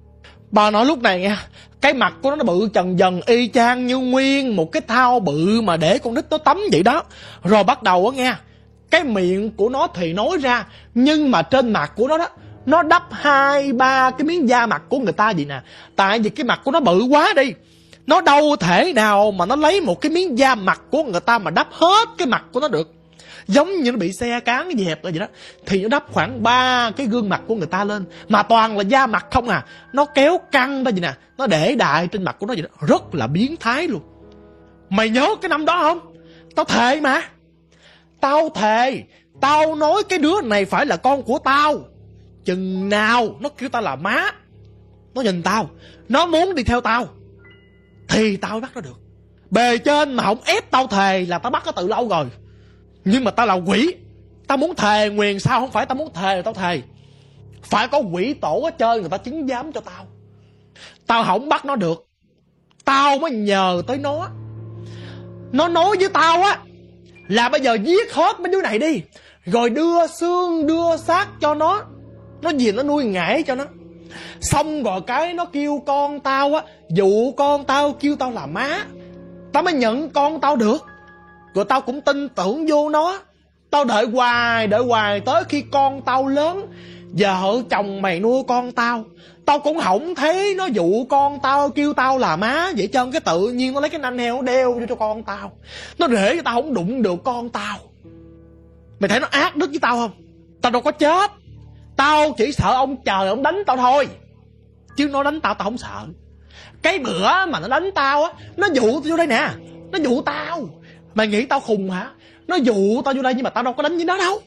Bà nói lúc này nghe, cái mặt của nó nó bự trần dần y chang như nguyên một cái thau bự mà để con nít nó tắm vậy đó. Rồi bắt đầu á nghe, cái miệng của nó thì nói ra, nhưng mà trên mặt của nó đó, nó đắp hai ba cái miếng da mặt của người ta vậy nè. Tại vì cái mặt của nó bự quá đi, nó đâu thể nào mà nó lấy một cái miếng da mặt của người ta mà đắp hết cái mặt của nó được. Giống như nó bị xe cán dẹp rồi vậy đó. Thì nó đắp khoảng ba cái gương mặt của người ta lên, mà toàn là da mặt không à. Nó kéo căng ra vậy nè, nó để đại trên mặt của nó vậy đó. Rất là biến thái luôn. Mày nhớ cái năm đó không? Tao thề mà. Tao thề, tao nói cái đứa này phải là con của tao. Chừng nào nó kêu tao là má, nó nhìn tao, nó muốn đi theo tao, thì tao bắt nó được. Bề trên mà không ép tao thề là tao bắt nó từ lâu rồi. Nhưng mà tao là quỷ, tao muốn thề nguyền sao không phải tao muốn thề là tao thề. Phải có quỷ tổ ở trên người ta chứng giám cho tao. Tao không bắt nó được, tao mới nhờ tới nó. Nó nói với tao á là bây giờ giết hết mấy đứa này đi, rồi đưa xương đưa xác cho nó, nó về nó nuôi ngải cho nó. Xong rồi cái nó kêu con tao á, dụ con tao kêu tao là má, tao mới nhận con tao được. Rồi tao cũng tin tưởng vô nó. Tao đợi hoài đợi hoài tới khi con tao lớn, vợ chồng mày nuôi con tao, tao cũng không thấy nó dụ con tao kêu tao là má vậy trơn. Cái tự nhiên nó lấy cái nanh heo nó đeo vô cho con tao, nó để cho tao không đụng được con tao. Mày thấy nó ác đức với tao không? Tao đâu có chết, tao chỉ sợ ông trời ông đánh tao thôi, chứ nó đánh tao tao không sợ. Cái bữa mà nó đánh tao á, nó dụ tao vô đây nè, nó dụ tao. Mày nghĩ tao khùng hả? Nó dụ tao vô đây nhưng mà tao đâu có đánh với nó đâu.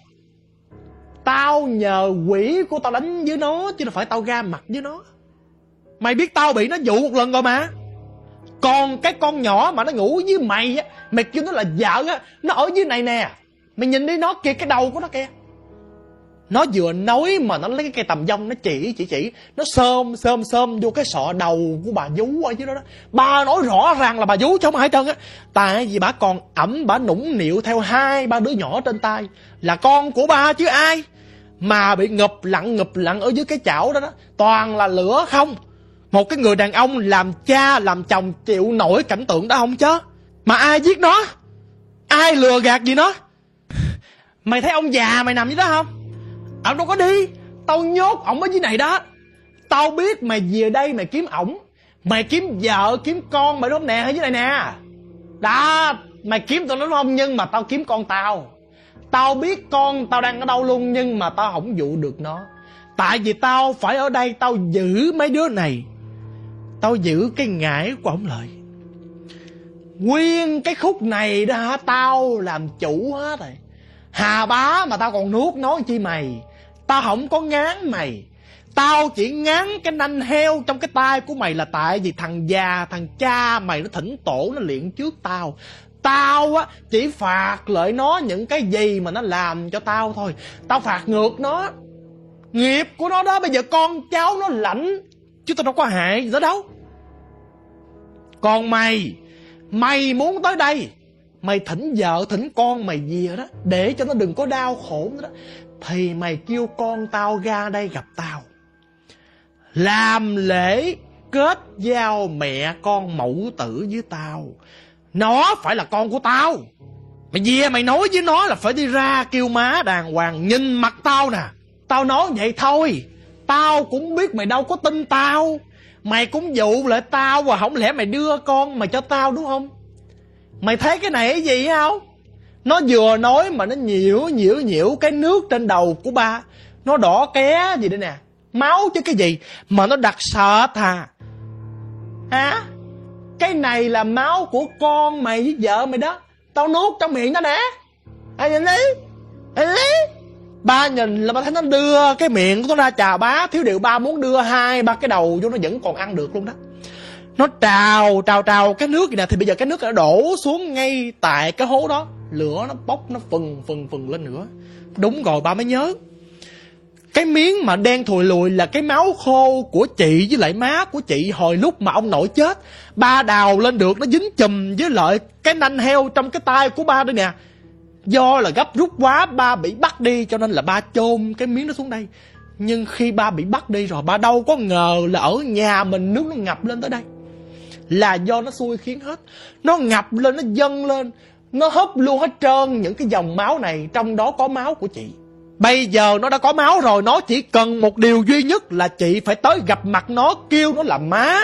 Tao nhờ quỷ của tao đánh với nó, chứ đâu phải tao ra mặt với nó. Mày biết tao bị nó dụ một lần rồi mà. Còn cái con nhỏ mà nó ngủ với mày á, mày kêu nó là vợ á, nó ở dưới này nè. Mày nhìn đi nó kìa, cái đầu của nó kìa. Nó vừa nói mà nó lấy cái cây tầm vong nó chỉ chỉ chỉ, nó xôm xôm xôm vô cái sọ đầu của bà vú ở dưới đó đó. Bà nói rõ ràng là bà vú chứ không ai trơn á. Tại vì bà còn ẩm, bà nũng nịu theo hai ba đứa nhỏ trên tay, là con của bà chứ ai. Mà bị ngụp lặn ngụp lặn ở dưới cái chảo đó đó, toàn là lửa không. Một cái người đàn ông làm cha làm chồng chịu nổi cảnh tượng đó không chứ? Mà ai giết nó? Ai lừa gạt gì nó? Mày thấy ông già mày nằm dưới đó không? Ông đâu có đi, tao nhốt ổng ở dưới này đó. Tao biết mày về đây mày kiếm ổng, mày kiếm vợ kiếm con mày đúng không nè, ở dưới này nè. Đó, mày kiếm tao đúng không? Nhưng mà tao kiếm con tao. Tao biết con tao đang ở đâu luôn, nhưng mà tao không dụ được nó. Tại vì tao phải ở đây tao giữ mấy đứa này, tao giữ cái ngải của ổng lợi. Nguyên cái khúc này đó hả, tao làm chủ hết rồi. Hà bá mà tao còn nuốt nói chi mày. Tao không có ngán mày, tao chỉ ngán cái nanh heo trong cái tay của mày là tại vì thằng già thằng cha mày nó thỉnh tổ nó luyện trước tao. Tao á chỉ phạt lại nó những cái gì mà nó làm cho tao thôi. Tao phạt ngược nó, nghiệp của nó đó. Bây giờ con cháu nó lãnh chứ tao đâu có hại gì đó đâu. Còn mày, mày muốn tới đây, mày thỉnh vợ thỉnh con mày về đó, để cho nó đừng có đau khổ nữa đó, thì mày kêu con tao ra đây gặp tao, làm lễ kết giao mẹ con mẫu tử với tao. Nó phải là con của tao. Mày về mày nói với nó là phải đi ra kêu má đàng hoàng, nhìn mặt tao nè. Tao nói vậy thôi, tao cũng biết mày đâu có tin tao. Mày cũng dụ lại tao, và không lẽ mày đưa con mày cho tao đúng không? Mày thấy cái này cái gì không? Nó vừa nói mà nó nhiễu nhiễu nhiễu cái nước trên đầu của ba. Nó đỏ ké gì đây nè, máu chứ cái gì mà nó đặc sệt à? Hả? Cái này là máu của con mày với vợ mày đó. Tao nuốt trong miệng nó nè. À, nhìn đi, nhìn đi. Ba nhìn là ba thấy nó đưa cái miệng của nó ra chà bá. Thiếu điều ba muốn đưa hai ba cái đầu vô, nó vẫn còn ăn được luôn đó. Nó trào trào trào cái nước gì nè. Thì bây giờ cái nước nó đổ xuống ngay tại cái hố đó. Lửa nó bốc, nó phừng phừng phừng lên nữa. Đúng rồi, ba mới nhớ. Cái miếng mà đen thùi lùi là cái máu khô của chị với lại má của chị hồi lúc mà ông nội chết. Ba đào lên được, nó dính chùm với lại cái nanh heo trong cái tay của ba đây nè. Do là gấp rút quá, ba bị bắt đi, cho nên là ba chôn cái miếng đó xuống đây. Nhưng khi ba bị bắt đi rồi, ba đâu có ngờ là ở nhà mình nước nó ngập lên tới đây. Là do nó xui khiến hết. Nó ngập lên, nó dâng lên, nó hấp luôn hết trơn những cái dòng máu này. Trong đó có máu của chị. Bây giờ nó đã có máu rồi, nó chỉ cần một điều duy nhất là chị phải tới gặp mặt nó, kêu nó là má,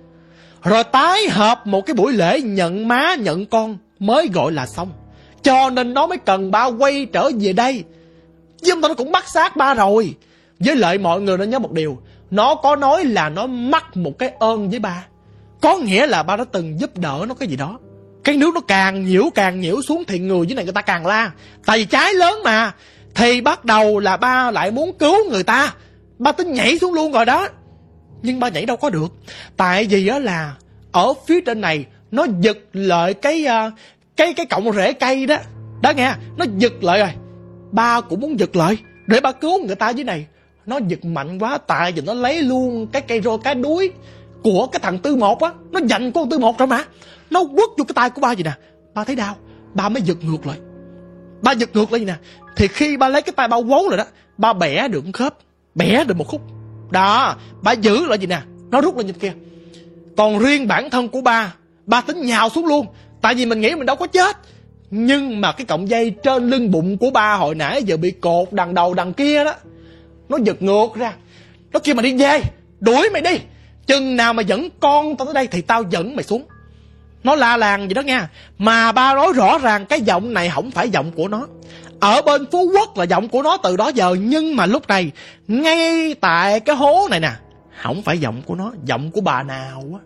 rồi tái hợp một cái buổi lễ nhận má nhận con mới gọi là xong. Cho nên nó mới cần ba quay trở về đây. Chứ nó cũng bắt xác ba rồi. Với lại mọi người nên nhớ một điều, nó có nói là nó mắc một cái ơn với ba. Có nghĩa là ba đã từng giúp đỡ nó cái gì đó. Cái nước nó càng nhiễu càng nhiễu xuống thì người dưới này người ta càng la. Tại vì trái lớn mà. Thì bắt đầu là ba lại muốn cứu người ta. Ba tính nhảy xuống luôn rồi đó. Nhưng ba nhảy đâu có được. Tại vì đó là ở phía trên này nó giật lại cái Cái cái cọng rễ cây đó. Đó nghe, nó giật lại rồi. Ba cũng muốn giật lại để ba cứu người ta dưới này. Nó giật mạnh quá, tại vì nó lấy luôn cái cây roi cái đuối của cái thằng Tư Một á. Nó giành con Tư Một rồi mà. Nó quất vô cái tay của ba vậy nè. Ba thấy đau, ba mới giật ngược lại. Ba giật ngược lại vậy nè. Thì khi ba lấy cái tay ba quấn rồi đó, ba bẻ được một khớp, bẻ được một khúc. Đó, ba giữ lại vậy nè. Nó rút lên như kia. Còn riêng bản thân của ba, ba tính nhào xuống luôn. Tại vì mình nghĩ mình đâu có chết. Nhưng mà cái cọng dây trên lưng bụng của ba hồi nãy giờ bị cột đằng đầu đằng kia đó, nó giật ngược ra. Nó kêu mà đi về, đuổi mày đi. Chừng nào mà dẫn con tao tới đây thì tao dẫn mày xuống. Nó la làng vậy đó nha. Mà ba nói rõ ràng cái giọng này không phải giọng của nó. Ở bên Phú Quốc là giọng của nó từ đó giờ. Nhưng mà lúc này ngay tại cái hố này nè, không phải giọng của nó, giọng của bà nào á.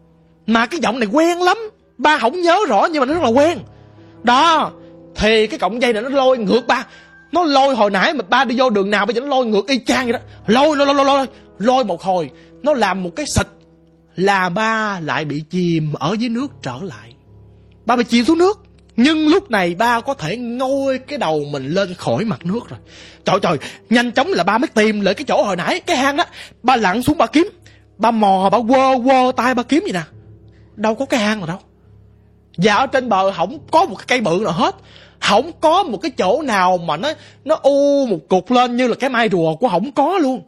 Mà cái giọng này quen lắm. Ba không nhớ rõ nhưng mà nó rất là quen. Đó, thì cái cọng dây này nó lôi ngược ba. Nó lôi hồi nãy mà ba đi vô đường nào bây giờ nó lôi ngược y chang vậy đó. Lôi lôi lôi lôi Lôi một hồi, nó làm một cái xịt là ba lại bị chìm ở dưới nước trở lại. Ba bị chìm xuống nước. Nhưng lúc này ba có thể ngôi cái đầu mình lên khỏi mặt nước rồi. Trời trời, nhanh chóng là ba mới tìm lại cái chỗ hồi nãy, cái hang đó. Ba lặn xuống ba kiếm. Ba mò, ba quơ quơ tay ba kiếm vậy nè. Đâu có cái hang nào đâu. Và ở trên bờ không có một cái cây bự nào hết. Không có một cái chỗ nào mà nó nó u một cục lên như là cái mai rùa của, không có luôn.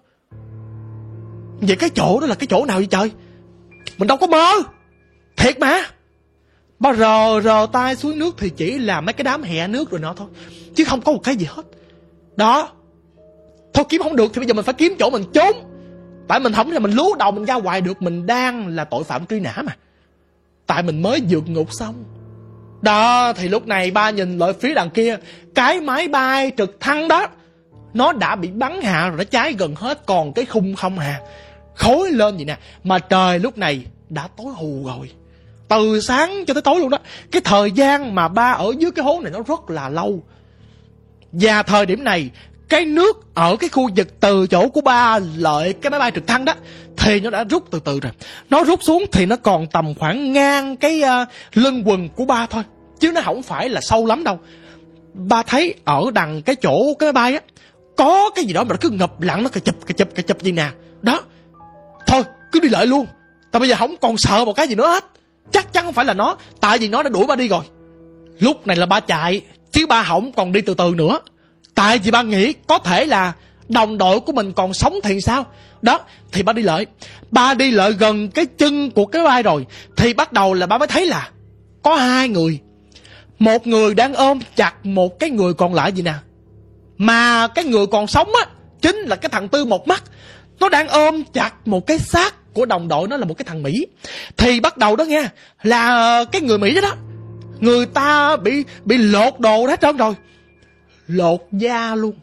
Vậy cái chỗ đó là cái chỗ nào vậy trời? Mình đâu có mơ. Thiệt mà. Ba rờ rờ tay xuống nước thì chỉ là mấy cái đám hẹ nước rồi nó thôi, chứ không có một cái gì hết. Đó. Thôi kiếm không được thì bây giờ mình phải kiếm chỗ mình trốn. Tại mình không là mình lú đầu mình ra ngoài được. Mình đang là tội phạm truy nã mà. Tại mình mới vượt ngục xong. Đó, thì lúc này ba nhìn lại phía đằng kia. Cái máy bay trực thăng đó, nó đã bị bắn hạ rồi, nó cháy gần hết. Còn cái khung không hà, khói lên vậy nè. Mà trời lúc này đã tối hù rồi. Từ sáng cho tới tối luôn đó. Cái thời gian mà ba ở dưới cái hố này nó rất là lâu. Và thời điểm này, cái nước ở cái khu vực từ chỗ của ba lợi cái máy bay trực thăng đó thì nó đã rút từ từ rồi. Nó rút xuống thì nó còn tầm khoảng ngang cái uh, lưng quần của ba thôi, chứ nó không phải là sâu lắm đâu. Ba thấy ở đằng cái chỗ cái máy bay á, có cái gì đó mà nó cứ ngập lặng, nó cà chụp cà chụp cà chụp gì nè. Đó. Thôi cứ đi lại luôn. Tại bây giờ không còn sợ một cái gì nữa hết. Chắc chắn không phải là nó, tại vì nó đã đuổi ba đi rồi. Lúc này là ba chạy, chứ ba không còn đi từ từ nữa. Tại vì ba nghĩ có thể là đồng đội của mình còn sống thì sao. Đó, thì ba đi lại. Ba đi lại gần cái chân của cái vai rồi, thì bắt đầu là ba mới thấy là có hai người. Một người đang ôm chặt một cái người còn lại gì nè. Mà cái người còn sống á, chính là cái thằng Tư một mắt. Nó đang ôm chặt một cái xác của đồng đội nó là một cái thằng Mỹ. Thì bắt đầu đó nghe, là cái người Mỹ đó đó, người ta bị bị lột đồ hết trơn rồi. Lột da luôn.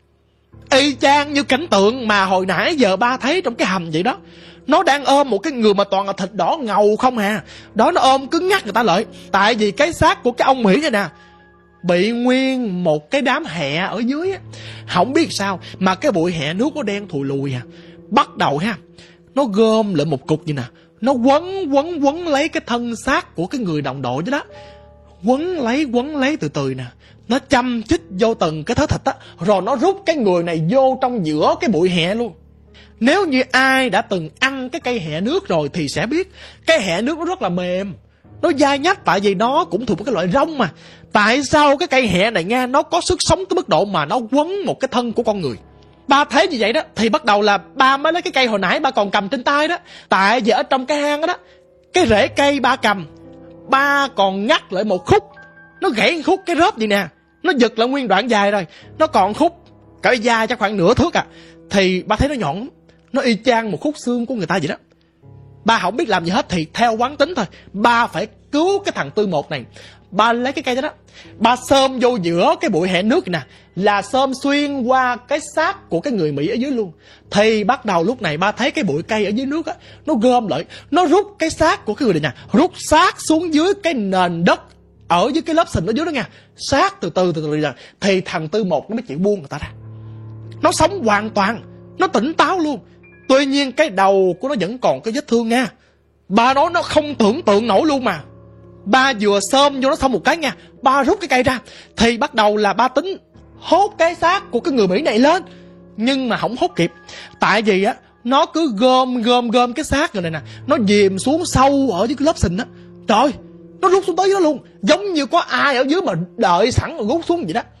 Y chang như cảnh tượng mà hồi nãy giờ ba thấy trong cái hầm vậy đó. Nó đang ôm một cái người mà toàn là thịt đỏ ngầu không à. Đó, nó ôm cứng ngắc người ta lại. Tại vì cái xác của cái ông Mỹ này nè bị nguyên một cái đám hẹ ở dưới á. Không biết sao mà cái bụi hẹ nước nó đen thùi lùi à. Bắt đầu ha, nó gom lại một cục như nè. Nó quấn quấn quấn lấy cái thân xác của cái người đồng đội đó đó. Quấn lấy quấn lấy từ từ nè. Nó chăm chích vô từng cái thớ thịt á. Rồi nó rút cái người này vô trong giữa cái bụi hẹ luôn. Nếu như ai đã từng ăn cái cây hẹ nước rồi thì sẽ biết cái hẹ nước nó rất là mềm, nó dai nhách, tại vì nó cũng thuộc một cái loại rong mà. Tại sao cái cây hẹ này nghe nó có sức sống tới mức độ mà nó quấn một cái thân của con người. Ba thấy như vậy đó thì bắt đầu là ba mới lấy cái cây hồi nãy ba còn cầm trên tay đó. Tại vì ở trong cái hang đó, đó cái rễ cây ba cầm, ba còn ngắt lại một khúc. Nó gãy khúc cái rớp vậy nè. Nó giật lại nguyên đoạn dài rồi. Nó còn khúc cả da chắc khoảng nửa thước à. Thì ba thấy nó nhọn, nó y chang một khúc xương của người ta vậy đó. Ba không biết làm gì hết thì theo quán tính thôi, ba phải cứu cái thằng Tư một này. Ba lấy cái cây đó đó, ba xôm vô giữa cái bụi hẹ nước nè, là xôm xuyên qua cái xác của cái người Mỹ ở dưới luôn. Thì bắt đầu lúc này ba thấy cái bụi cây ở dưới nước á, nó gom lại, nó rút cái xác của cái người này nè, rút xác xuống dưới cái nền đất ở dưới cái lớp sình ở dưới đó nha. Xác từ từ từ từ ra. Thì thằng Tư một nó mới chịu buông người ta ra. Nó sống hoàn toàn, nó tỉnh táo luôn. Tuy nhiên cái đầu của nó vẫn còn cái vết thương nha. Ba nói nó không tưởng tượng nổi luôn mà. Ba vừa xôm vô nó xong một cái nha, ba rút cái cây ra. Thì bắt đầu là ba tính hốt cái xác của cái người Mỹ này lên. Nhưng mà không hốt kịp. Tại vì á, nó cứ gom gom gom cái xác người này nè, nó dìm xuống sâu ở dưới cái lớp sình á. Trời, nó rút xuống tới đó luôn. Giống như có ai ở dưới mà đợi sẵn rồi rút xuống vậy đó.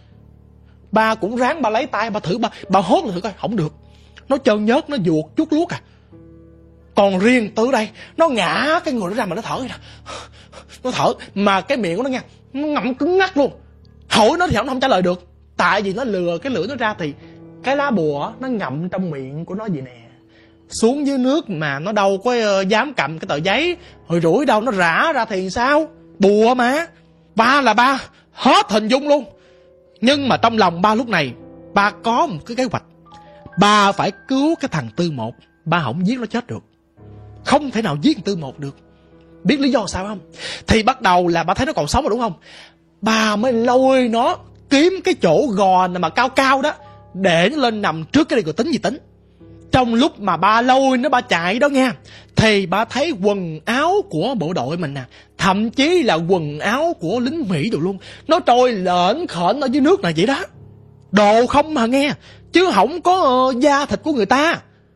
Ba cũng ráng ba lấy tay ba thử, ba, ba hốt thử coi, không được. Nó trơn nhớt, nó vuột chút luốt à. Còn riêng Tư đây, nó ngã cái người nó ra mà nó thở vậy nè. Nó thở mà cái miệng của nó nha, nó ngậm cứng ngắc luôn. Hỏi nó thì nó không trả lời được. Tại vì nó lừa cái lưỡi nó ra thì cái lá bùa nó ngậm trong miệng của nó vậy nè. Xuống dưới nước mà nó đâu có uh, dám cầm cái tờ giấy hồi rủi đâu, nó rã ra thì sao. Bùa mà. Ba là ba hết hình dung luôn. Nhưng mà trong lòng ba lúc này, ba có một cái kế hoạch. Ba phải cứu cái thằng Tư một. Ba không giết nó chết được. Không thể nào giết thằng Tư một được. Biết lý do sao không? Thì bắt đầu là ba thấy nó còn sống rồi đúng không? Ba mới lôi nó kiếm cái chỗ gò mà cao cao đó, để nó lên nằm trước cái này rồi tính gì tính. Trong lúc mà ba lôi nó ba chạy đó nha, thì ba thấy quần áo của bộ đội mình nè, thậm chí là quần áo của lính Mỹ rồi luôn, nó trôi lởn khởn ở dưới nước này vậy đó. Đồ không mà nghe, chứ không có uh, da thịt của người ta.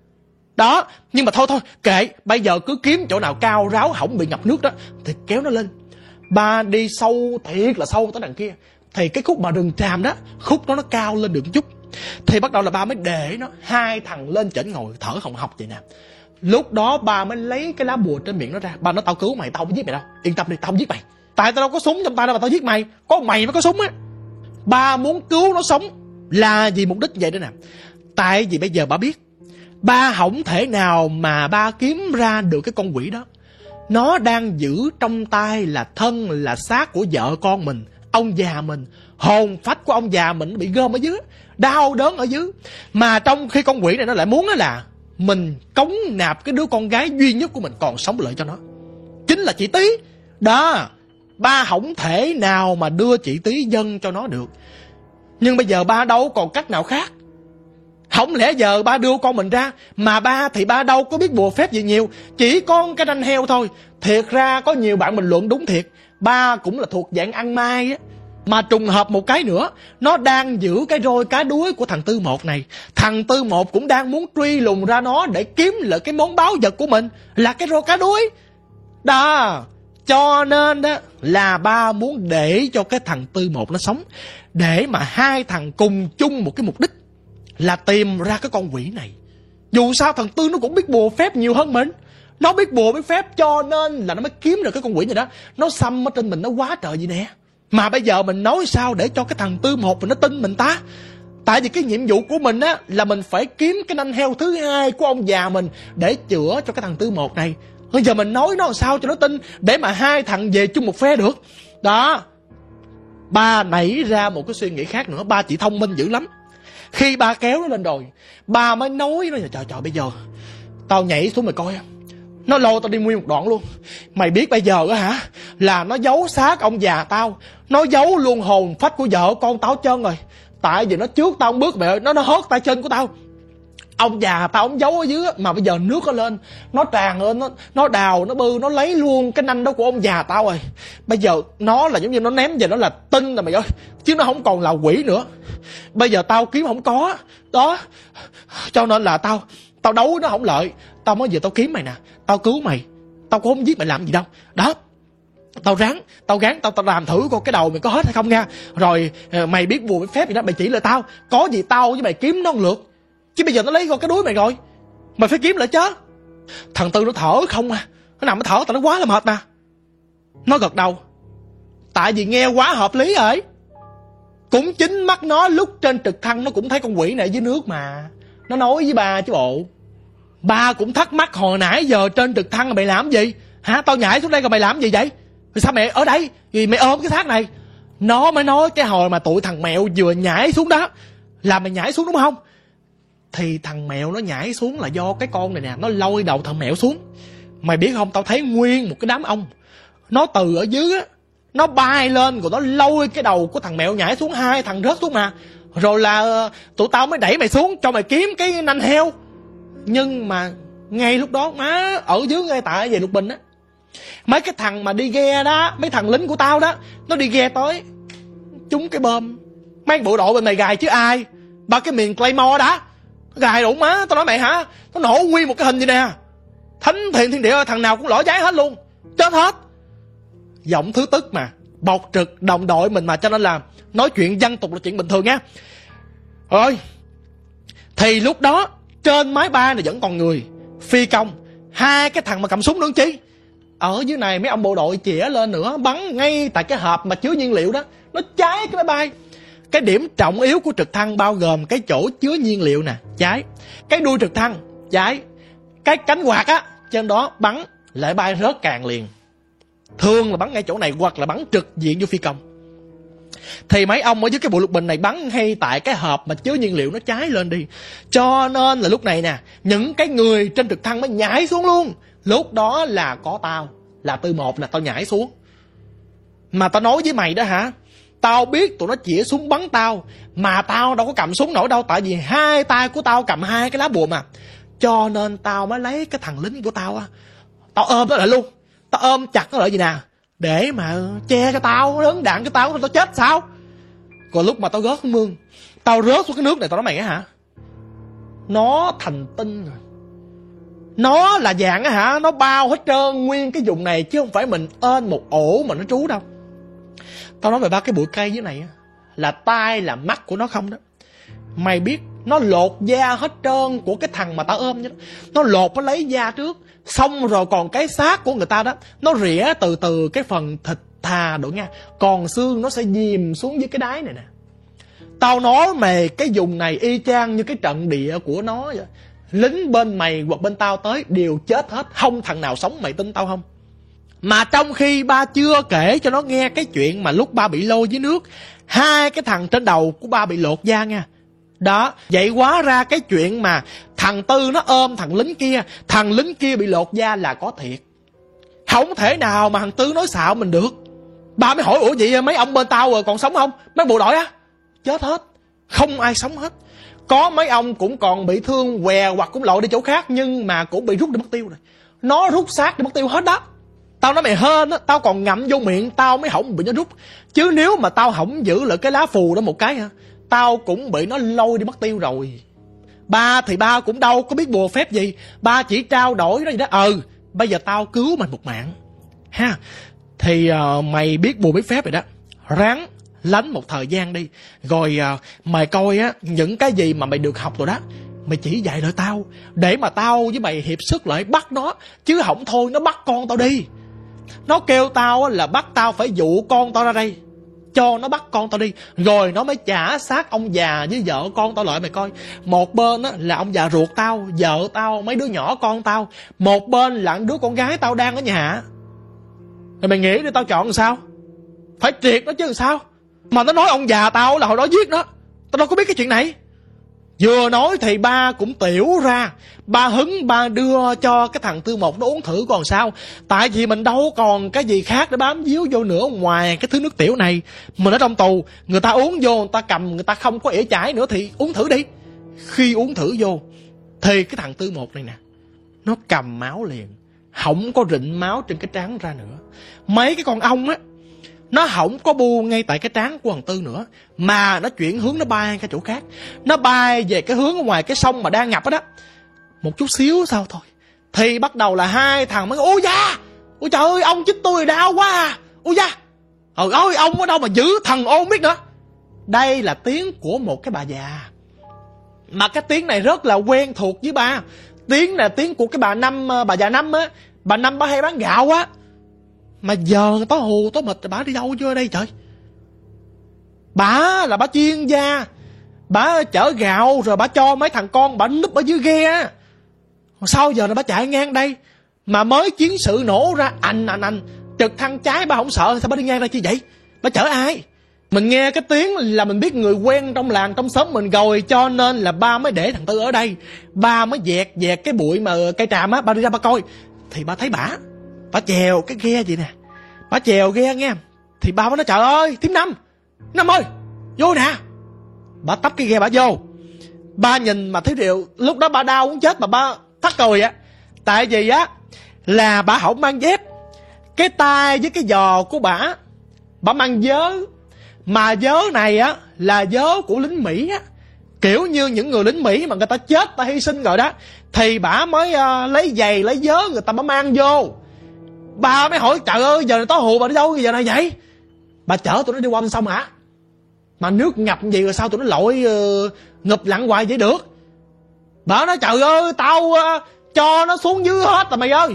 Đó, nhưng mà thôi thôi, kệ, bây giờ cứ kiếm chỗ nào cao ráo không bị ngập nước đó thì kéo nó lên. Ba đi sâu thiệt là sâu tới đằng kia. Thì cái khúc mà rừng tràm đó, khúc đó nó cao lên được một chút. Thì bắt đầu là ba mới để nó, hai thằng lên chỉnh ngồi thở hồng hộc vậy nè. Lúc đó ba mới lấy cái lá bùa trên miệng nó ra. Ba nói tao cứu mày, tao không giết mày đâu. Yên tâm đi, tao không giết mày. Tại tao đâu có súng trong tay đâu mà tao giết mày. Có mày mới có súng á. Ba muốn cứu nó sống là vì mục đích vậy đó nè. Tại vì bây giờ ba biết, ba không thể nào mà ba kiếm ra được cái con quỷ đó. Nó đang giữ trong tay là thân, là xác của vợ con mình, ông già mình. Hồn phách của ông già mình bị gom ở dưới, đau đớn ở dưới. Mà trong khi con quỷ này nó lại muốn là mình cống nạp cái đứa con gái duy nhất của mình còn sống lại cho nó, chính là chị Tí. Đó, ba không thể nào mà đưa chị Tí dâng cho nó được. Nhưng bây giờ ba đâu còn cách nào khác. Không lẽ giờ ba đưa con mình ra, mà ba thì ba đâu có biết bùa phép gì nhiều, chỉ có cái ranh heo thôi. Thiệt ra có nhiều bạn bình luận đúng thiệt, ba cũng là thuộc dạng ăn mai á. Mà trùng hợp một cái nữa, nó đang giữ cái roi cá đuối của thằng Tư Một này. Thằng Tư Một cũng đang muốn truy lùng ra nó để kiếm lại cái món báu vật của mình, là cái roi cá đuối. Đó, cho nên đó là ba muốn để cho cái thằng Tư Một nó sống, để mà hai thằng cùng chung một cái mục đích là tìm ra cái con quỷ này. Dù sao thằng Tư nó cũng biết bùa phép nhiều hơn mình. Nó biết bùa biết phép cho nên là nó mới kiếm được cái con quỷ này đó. Nó xăm ở trên mình nó quá trời gì nè. Mà bây giờ mình nói sao để cho cái thằng Tư Một mình nó tin mình ta? Tại vì cái nhiệm vụ của mình á là mình phải kiếm cái nanh heo thứ hai của ông già mình để chữa cho cái thằng Tư Một này. Bây giờ mình nói nó làm sao cho nó tin, để mà hai thằng về chung một phe được. Đó, ba nảy ra một cái suy nghĩ khác nữa. Ba chỉ thông minh dữ lắm. Khi ba kéo nó lên rồi, ba mới nói nó: Trời trời bây giờ tao nhảy xuống mày coi. Nó lôi tao đi nguyên một đoạn luôn. Mày biết bây giờ á hả, là nó giấu xác ông già tao, nó giấu luôn hồn phách của vợ con tao hết trơn rồi. Tại vì nó trước tao một bước mày ơi, nó nó hớt tay trên của tao. Ông già tao ông giấu ở dưới, mà bây giờ nước nó lên, nó tràn lên, nó, nó đào, nó bư, nó lấy luôn cái nanh đó của ông già tao rồi. Bây giờ nó là giống như nó ném về, nó là tinh rồi mày ơi, chứ nó không còn là quỷ nữa. Bây giờ tao kiếm không có đó, cho nên là tao tao đấu nó không lợi. Tao mới về tao kiếm mày nè, tao cứu mày, tao cũng không giết mày làm gì đâu. Đó, tao ráng, tao gắng, tao tao làm thử coi cái đầu mày có hết hay không nha. Rồi mày biết bùa biết phép gì đó, mày chỉ lại tao, có gì tao với mày kiếm nó một lượt. Chứ bây giờ nó lấy con cái đuối mày rồi, mày phải kiếm lại chứ. Thằng Tư nó thở không à, nó nằm nó thở, tao nó quá là mệt mà. Nó gật đầu, tại vì nghe quá hợp lý rồi. Cũng chính mắt nó lúc trên trực thăng nó cũng thấy con quỷ này dưới nước mà. Nó nói với ba chứ bộ. Ba cũng thắc mắc hồi nãy giờ trên trực thăng mày làm gì hả? Tao nhảy xuống đây rồi mày làm gì vậy? Rồi sao mày ở đây? Vì mày ôm cái xác này. Nó mới nói cái hồi mà tụi thằng Mẹo vừa nhảy xuống đó là mày nhảy xuống đúng không? Thì thằng Mẹo nó nhảy xuống là do cái con này nè, nó lôi đầu thằng Mẹo xuống. Mày biết không, tao thấy nguyên một cái đám ong, nó từ ở dưới á, nó bay lên rồi nó lôi cái đầu của thằng Mẹo nhảy xuống, hai thằng rớt xuống mà. Rồi là tụi tao mới đẩy mày xuống cho mày kiếm cái nanh heo. Nhưng mà ngay lúc đó má ở dưới ngay tại về Lục Bình á, mấy cái thằng mà đi ghe đó, mấy thằng lính của tao đó, nó đi ghe tới trúng cái bom. Mấy bộ đội bên mày gài chứ ai, ba cái miền Claymore đó gài đủ má. Tao nói mày hả, nó nổ nguyên một cái hình gì nè, thánh thiện thiên địa ơi, thằng nào cũng lỏ giấy hết luôn, chết hết. Giọng thứ tức mà, bộc trực đồng đội mình mà, cho nên là nói chuyện văn tục là chuyện bình thường nha. Rồi thì lúc đó trên máy bay này vẫn còn người, phi công, hai cái thằng mà cầm súng nữa chi. Ở dưới này mấy ông bộ đội chĩa lên nữa, bắn ngay tại cái hộp mà chứa nhiên liệu đó, nó cháy cái máy bay. Cái điểm trọng yếu của trực thăng bao gồm cái chỗ chứa nhiên liệu nè, cháy. Cái đuôi trực thăng, cháy. Cái cánh quạt á, trên đó bắn, lại bay rớt càng liền. Thường là bắn ngay chỗ này hoặc là bắn trực diện vô phi công. Thì mấy ông ở dưới cái bộ Lục Bình này bắn ngay tại cái hộp mà chứa nhiên liệu nó cháy lên đi. Cho nên là lúc này nè, những cái người trên trực thăng mới nhảy xuống luôn. Lúc đó là có tao, là Tư Một, là tao nhảy xuống. Mà tao nói với mày đó hả, tao biết tụi nó chĩa súng bắn tao, mà tao đâu có cầm súng nổi đâu. Tại vì hai tay của tao cầm hai cái lá bùa mà. Cho nên tao mới lấy cái thằng lính của tao á, tao ôm nó lại luôn. Tao ôm chặt nó lại gì nè, để mà che cho tao, lớn đạn cho tao, tao chết sao. Còn lúc mà tao rớt xuống mương, tao rớt xuống cái nước này, tao nói mày á hả, nó thành tinh rồi. Nó là dạng á hả, nó bao hết trơn nguyên cái vùng này, chứ không phải mình ên một ổ mà nó trú đâu. Tao nói về ba cái bụi cây dưới này á, là tai là mắt của nó không đó. Mày biết nó lột da hết trơn của cái thằng mà tao ôm chứ. Nó lột, nó lấy da trước, xong rồi còn cái xác của người ta đó, nó rỉa từ từ cái phần thịt thà độ nha, còn xương nó sẽ dìm xuống dưới cái đáy này nè. Tao nói mày cái vùng này y chang như cái trận địa của nó vậy. Lính bên mày hoặc bên tao tới đều chết hết, không thằng nào sống, mày tin tao không? Mà trong khi ba chưa kể cho nó nghe cái chuyện mà lúc ba bị lôi dưới nước, hai cái thằng trên đầu của ba bị lột da nha. Đó, vậy quá ra cái chuyện mà thằng Tư nó ôm thằng lính kia, thằng lính kia bị lột da là có thiệt. Không thể nào mà thằng Tư nói xạo mình được. Ba mới hỏi, ủa vậy mấy ông bên tao rồi còn sống không? Mấy bộ đội á, chết hết, không ai sống hết. Có mấy ông cũng còn bị thương què hoặc cũng lội đi chỗ khác, nhưng mà cũng bị rút đi mất tiêu rồi. Nó rút xác đi mất tiêu hết đó. Tao nói mày hên á, tao còn ngậm vô miệng tao mới không bị nó rút. Chứ nếu mà tao không giữ lại cái lá phù đó một cái ha, tao cũng bị nó lôi đi mất tiêu rồi. Ba thì ba cũng đâu có biết bùa phép gì, ba chỉ trao đổi đó gì đó. Ừ, bây giờ tao cứu mày một mạng ha. Thì uh, mày biết bùa biết phép rồi đó, ráng lánh một thời gian đi. Rồi uh, mày coi á, những cái gì mà mày được học rồi đó, mày chỉ dạy lại tao, để mà tao với mày hiệp sức lại bắt nó. Chứ không thôi nó bắt con tao đi. Nó kêu tao là bắt tao phải dụ con tao ra đây, cho nó bắt con tao đi, rồi nó mới trả xác ông già với vợ con tao lại. Mày coi, một bên á là ông già ruột tao, vợ tao, mấy đứa nhỏ con tao, một bên là đứa con gái tao đang ở nhà. Rồi mày nghĩ đi, tao chọn làm sao? Phải triệt nó chứ làm sao. Mà nó nói ông già tao là hồi đó giết nó, tao đâu có biết cái chuyện này. Vừa nói thì ba cũng tiểu ra, ba hứng ba đưa cho cái thằng Tư Một nó uống thử còn sao. Tại vì mình đâu còn cái gì khác để bám víu vô nữa ngoài cái thứ nước tiểu này. Mình ở trong tù, người ta uống vô, người ta cầm, người ta không có ỉa chải nữa thì uống thử đi. Khi uống thử vô thì cái thằng Tư Một này nè, nó cầm máu liền, không có rịn máu trên cái trán ra nữa. Mấy cái con ong á, nó không có bu ngay tại cái trán của thằng Tư nữa, mà nó chuyển hướng, nó bay cái chỗ khác. Nó bay về cái hướng ở ngoài cái sông mà đang ngập đó, đó. Một chút xíu sau thôi thì bắt đầu là hai thằng mới ôi da, ôi trời ơi, ông chích tôi đau quá à, ôi da, trời ơi, ông ở đâu mà giữ thần ôn biết nữa. Đây là tiếng của một cái bà già, mà cái tiếng này rất là quen thuộc với ba. Tiếng là tiếng của cái bà Năm, bà già Năm á. Bà Năm bà hay bán gạo á. Mà giờ tối hù tối mịt, bà đi đâu chưa đây trời. Bà là bà chuyên gia, bà chở gạo rồi bà cho mấy thằng con bà núp ở dưới ghe. Sao giờ là bà chạy ngang đây, mà mới chiến sự nổ ra anh anh anh trực thăng cháy bà không sợ, sao bà đi ngang đây chi vậy? Bà chở ai? Mình nghe cái tiếng là mình biết người quen trong làng trong xóm mình rồi, cho nên là ba mới để thằng Tư ở đây. Ba mới dẹt dẹt cái bụi mà cây tràm á, ba đi ra ba coi thì ba thấy bả bả chèo cái ghe vậy nè, bả chèo ghe nghe. Thì ba mới nói trời ơi thím Năm, Năm ơi vô nè. Bả tấp cái ghe bả vô. Ba nhìn mà thấy điều lúc đó ba đau muốn chết, mà ba thắt cười á. Tại vì á là bả không mang dép, cái tay với cái giò của bả bả mang vớ. Mà vớ này á là vớ của lính Mỹ á, kiểu như những người lính Mỹ mà người ta chết, ta hy sinh rồi đó, thì bả mới uh, lấy giày lấy vớ người ta mới mang vô. Bà mới hỏi trời ơi giờ này tối hù bà đi đâu giờ này vậy? Bà chở tụi nó đi qua bên sông hả? Mà nước ngập gì rồi sao tụi nó lội uh, ngập lặn hoài vậy được? Bà nói trời ơi tao uh, cho nó xuống dưới hết rồi mày ơi.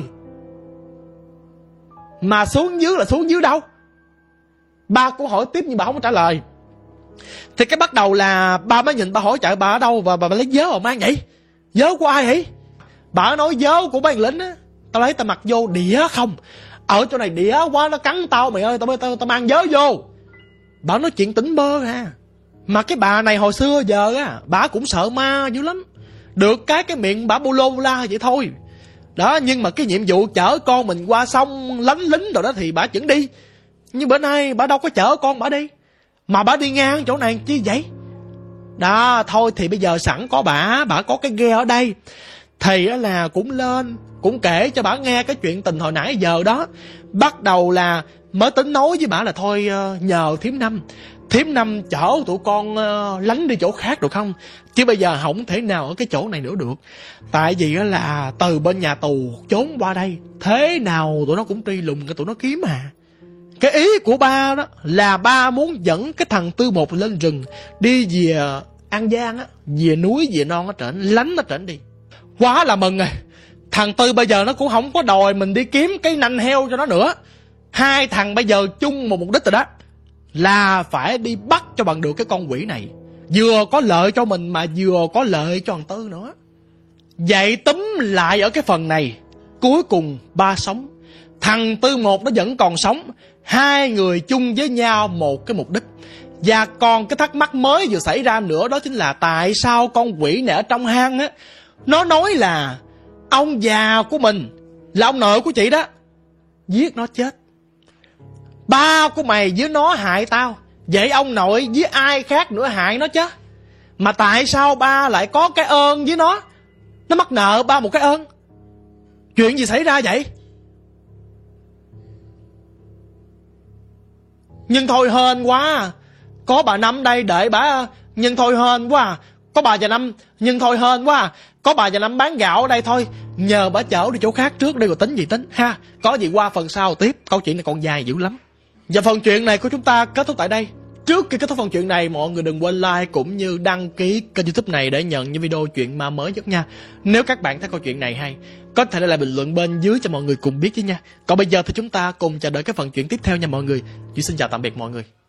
Mà xuống dưới là xuống dưới đâu? Ba cũng hỏi tiếp nhưng bà không có trả lời. Thì cái bắt đầu là ba mới nhìn, ba hỏi trời bà ở đâu và bà, bà lấy vớ mà mang vậy? Vớ của ai hỉ? Bà nói vớ của mấy lính á. Tao lấy tao mặc vô đĩa không? Ở chỗ này đĩa quá nó cắn tao mày ơi, tao tao, tao mang vớ vô. Bà nói chuyện tỉnh bơ ha. Mà cái bà này hồi xưa giờ á, bà cũng sợ ma dữ lắm. Được cái cái miệng bà bu lô bu la vậy thôi. Đó, nhưng mà cái nhiệm vụ chở con mình qua sông lánh lính rồi đó thì bà vẫn đi. Nhưng bữa nay bà đâu có chở con bà đi, mà bà đi ngang chỗ này chi vậy? Đó, thôi thì bây giờ sẵn có bà, bà có cái ghe ở đây, thì là cũng lên, cũng kể cho bà nghe cái chuyện tình hồi nãy giờ đó. Bắt đầu là mới tính nói với bà là thôi nhờ thím Năm, thím Năm chở tụi con lánh đi chỗ khác được không? Chứ bây giờ không thể nào ở cái chỗ này nữa được. Tại vì là từ bên nhà tù trốn qua đây, thế nào tụi nó cũng truy lùng cái tụi nó kiếm à. Cái ý của ba đó là ba muốn dẫn cái thằng Tư Một lên rừng, đi về An Giang á, về núi về non ở trển, lánh ở trển đi. Quá là mừng rồi. Thằng Tư bây giờ nó cũng không có đòi mình đi kiếm cái nanh heo cho nó nữa. Hai thằng bây giờ chung một mục đích rồi đó, là phải đi bắt cho bằng được cái con quỷ này. Vừa có lợi cho mình mà vừa có lợi cho thằng Tư nữa. Vậy túm lại ở cái phần này, cuối cùng ba sống, thằng Tư Một nó vẫn còn sống. Hai người chung với nhau một cái mục đích. Và còn cái thắc mắc mới vừa xảy ra nữa, đó chính là tại sao con quỷ này ở trong hang á, nó nói là ông già của mình là ông nội của chị đó giết nó chết. Ba của mày với nó hại tao, vậy ông nội với ai khác nữa hại nó chứ? Mà tại sao ba lại có cái ơn với nó? Nó mắc nợ ba một cái ơn. Chuyện gì xảy ra vậy? Nhưng thôi hên quá. Có bà Năm đây đợi bà. Nhưng thôi hên quá. Có bà và Năm. Nhưng thôi hên quá. Có bà và Năm bán gạo ở đây thôi. Nhờ bà chở đi chỗ khác trước đây rồi tính gì tính ha. Có gì qua phần sau tiếp. Câu chuyện này còn dài dữ lắm. Và phần chuyện này của chúng ta kết thúc tại đây. Trước khi kết thúc phần chuyện này, mọi người đừng quên like cũng như đăng ký kênh YouTube này để nhận những video chuyện ma mới nhất nha. Nếu các bạn thấy câu chuyện này hay, có thể để lại bình luận bên dưới cho mọi người cùng biết chứ nha. Còn bây giờ thì chúng ta cùng chờ đợi cái phần chuyện tiếp theo nha mọi người. Duy xin chào tạm biệt mọi người.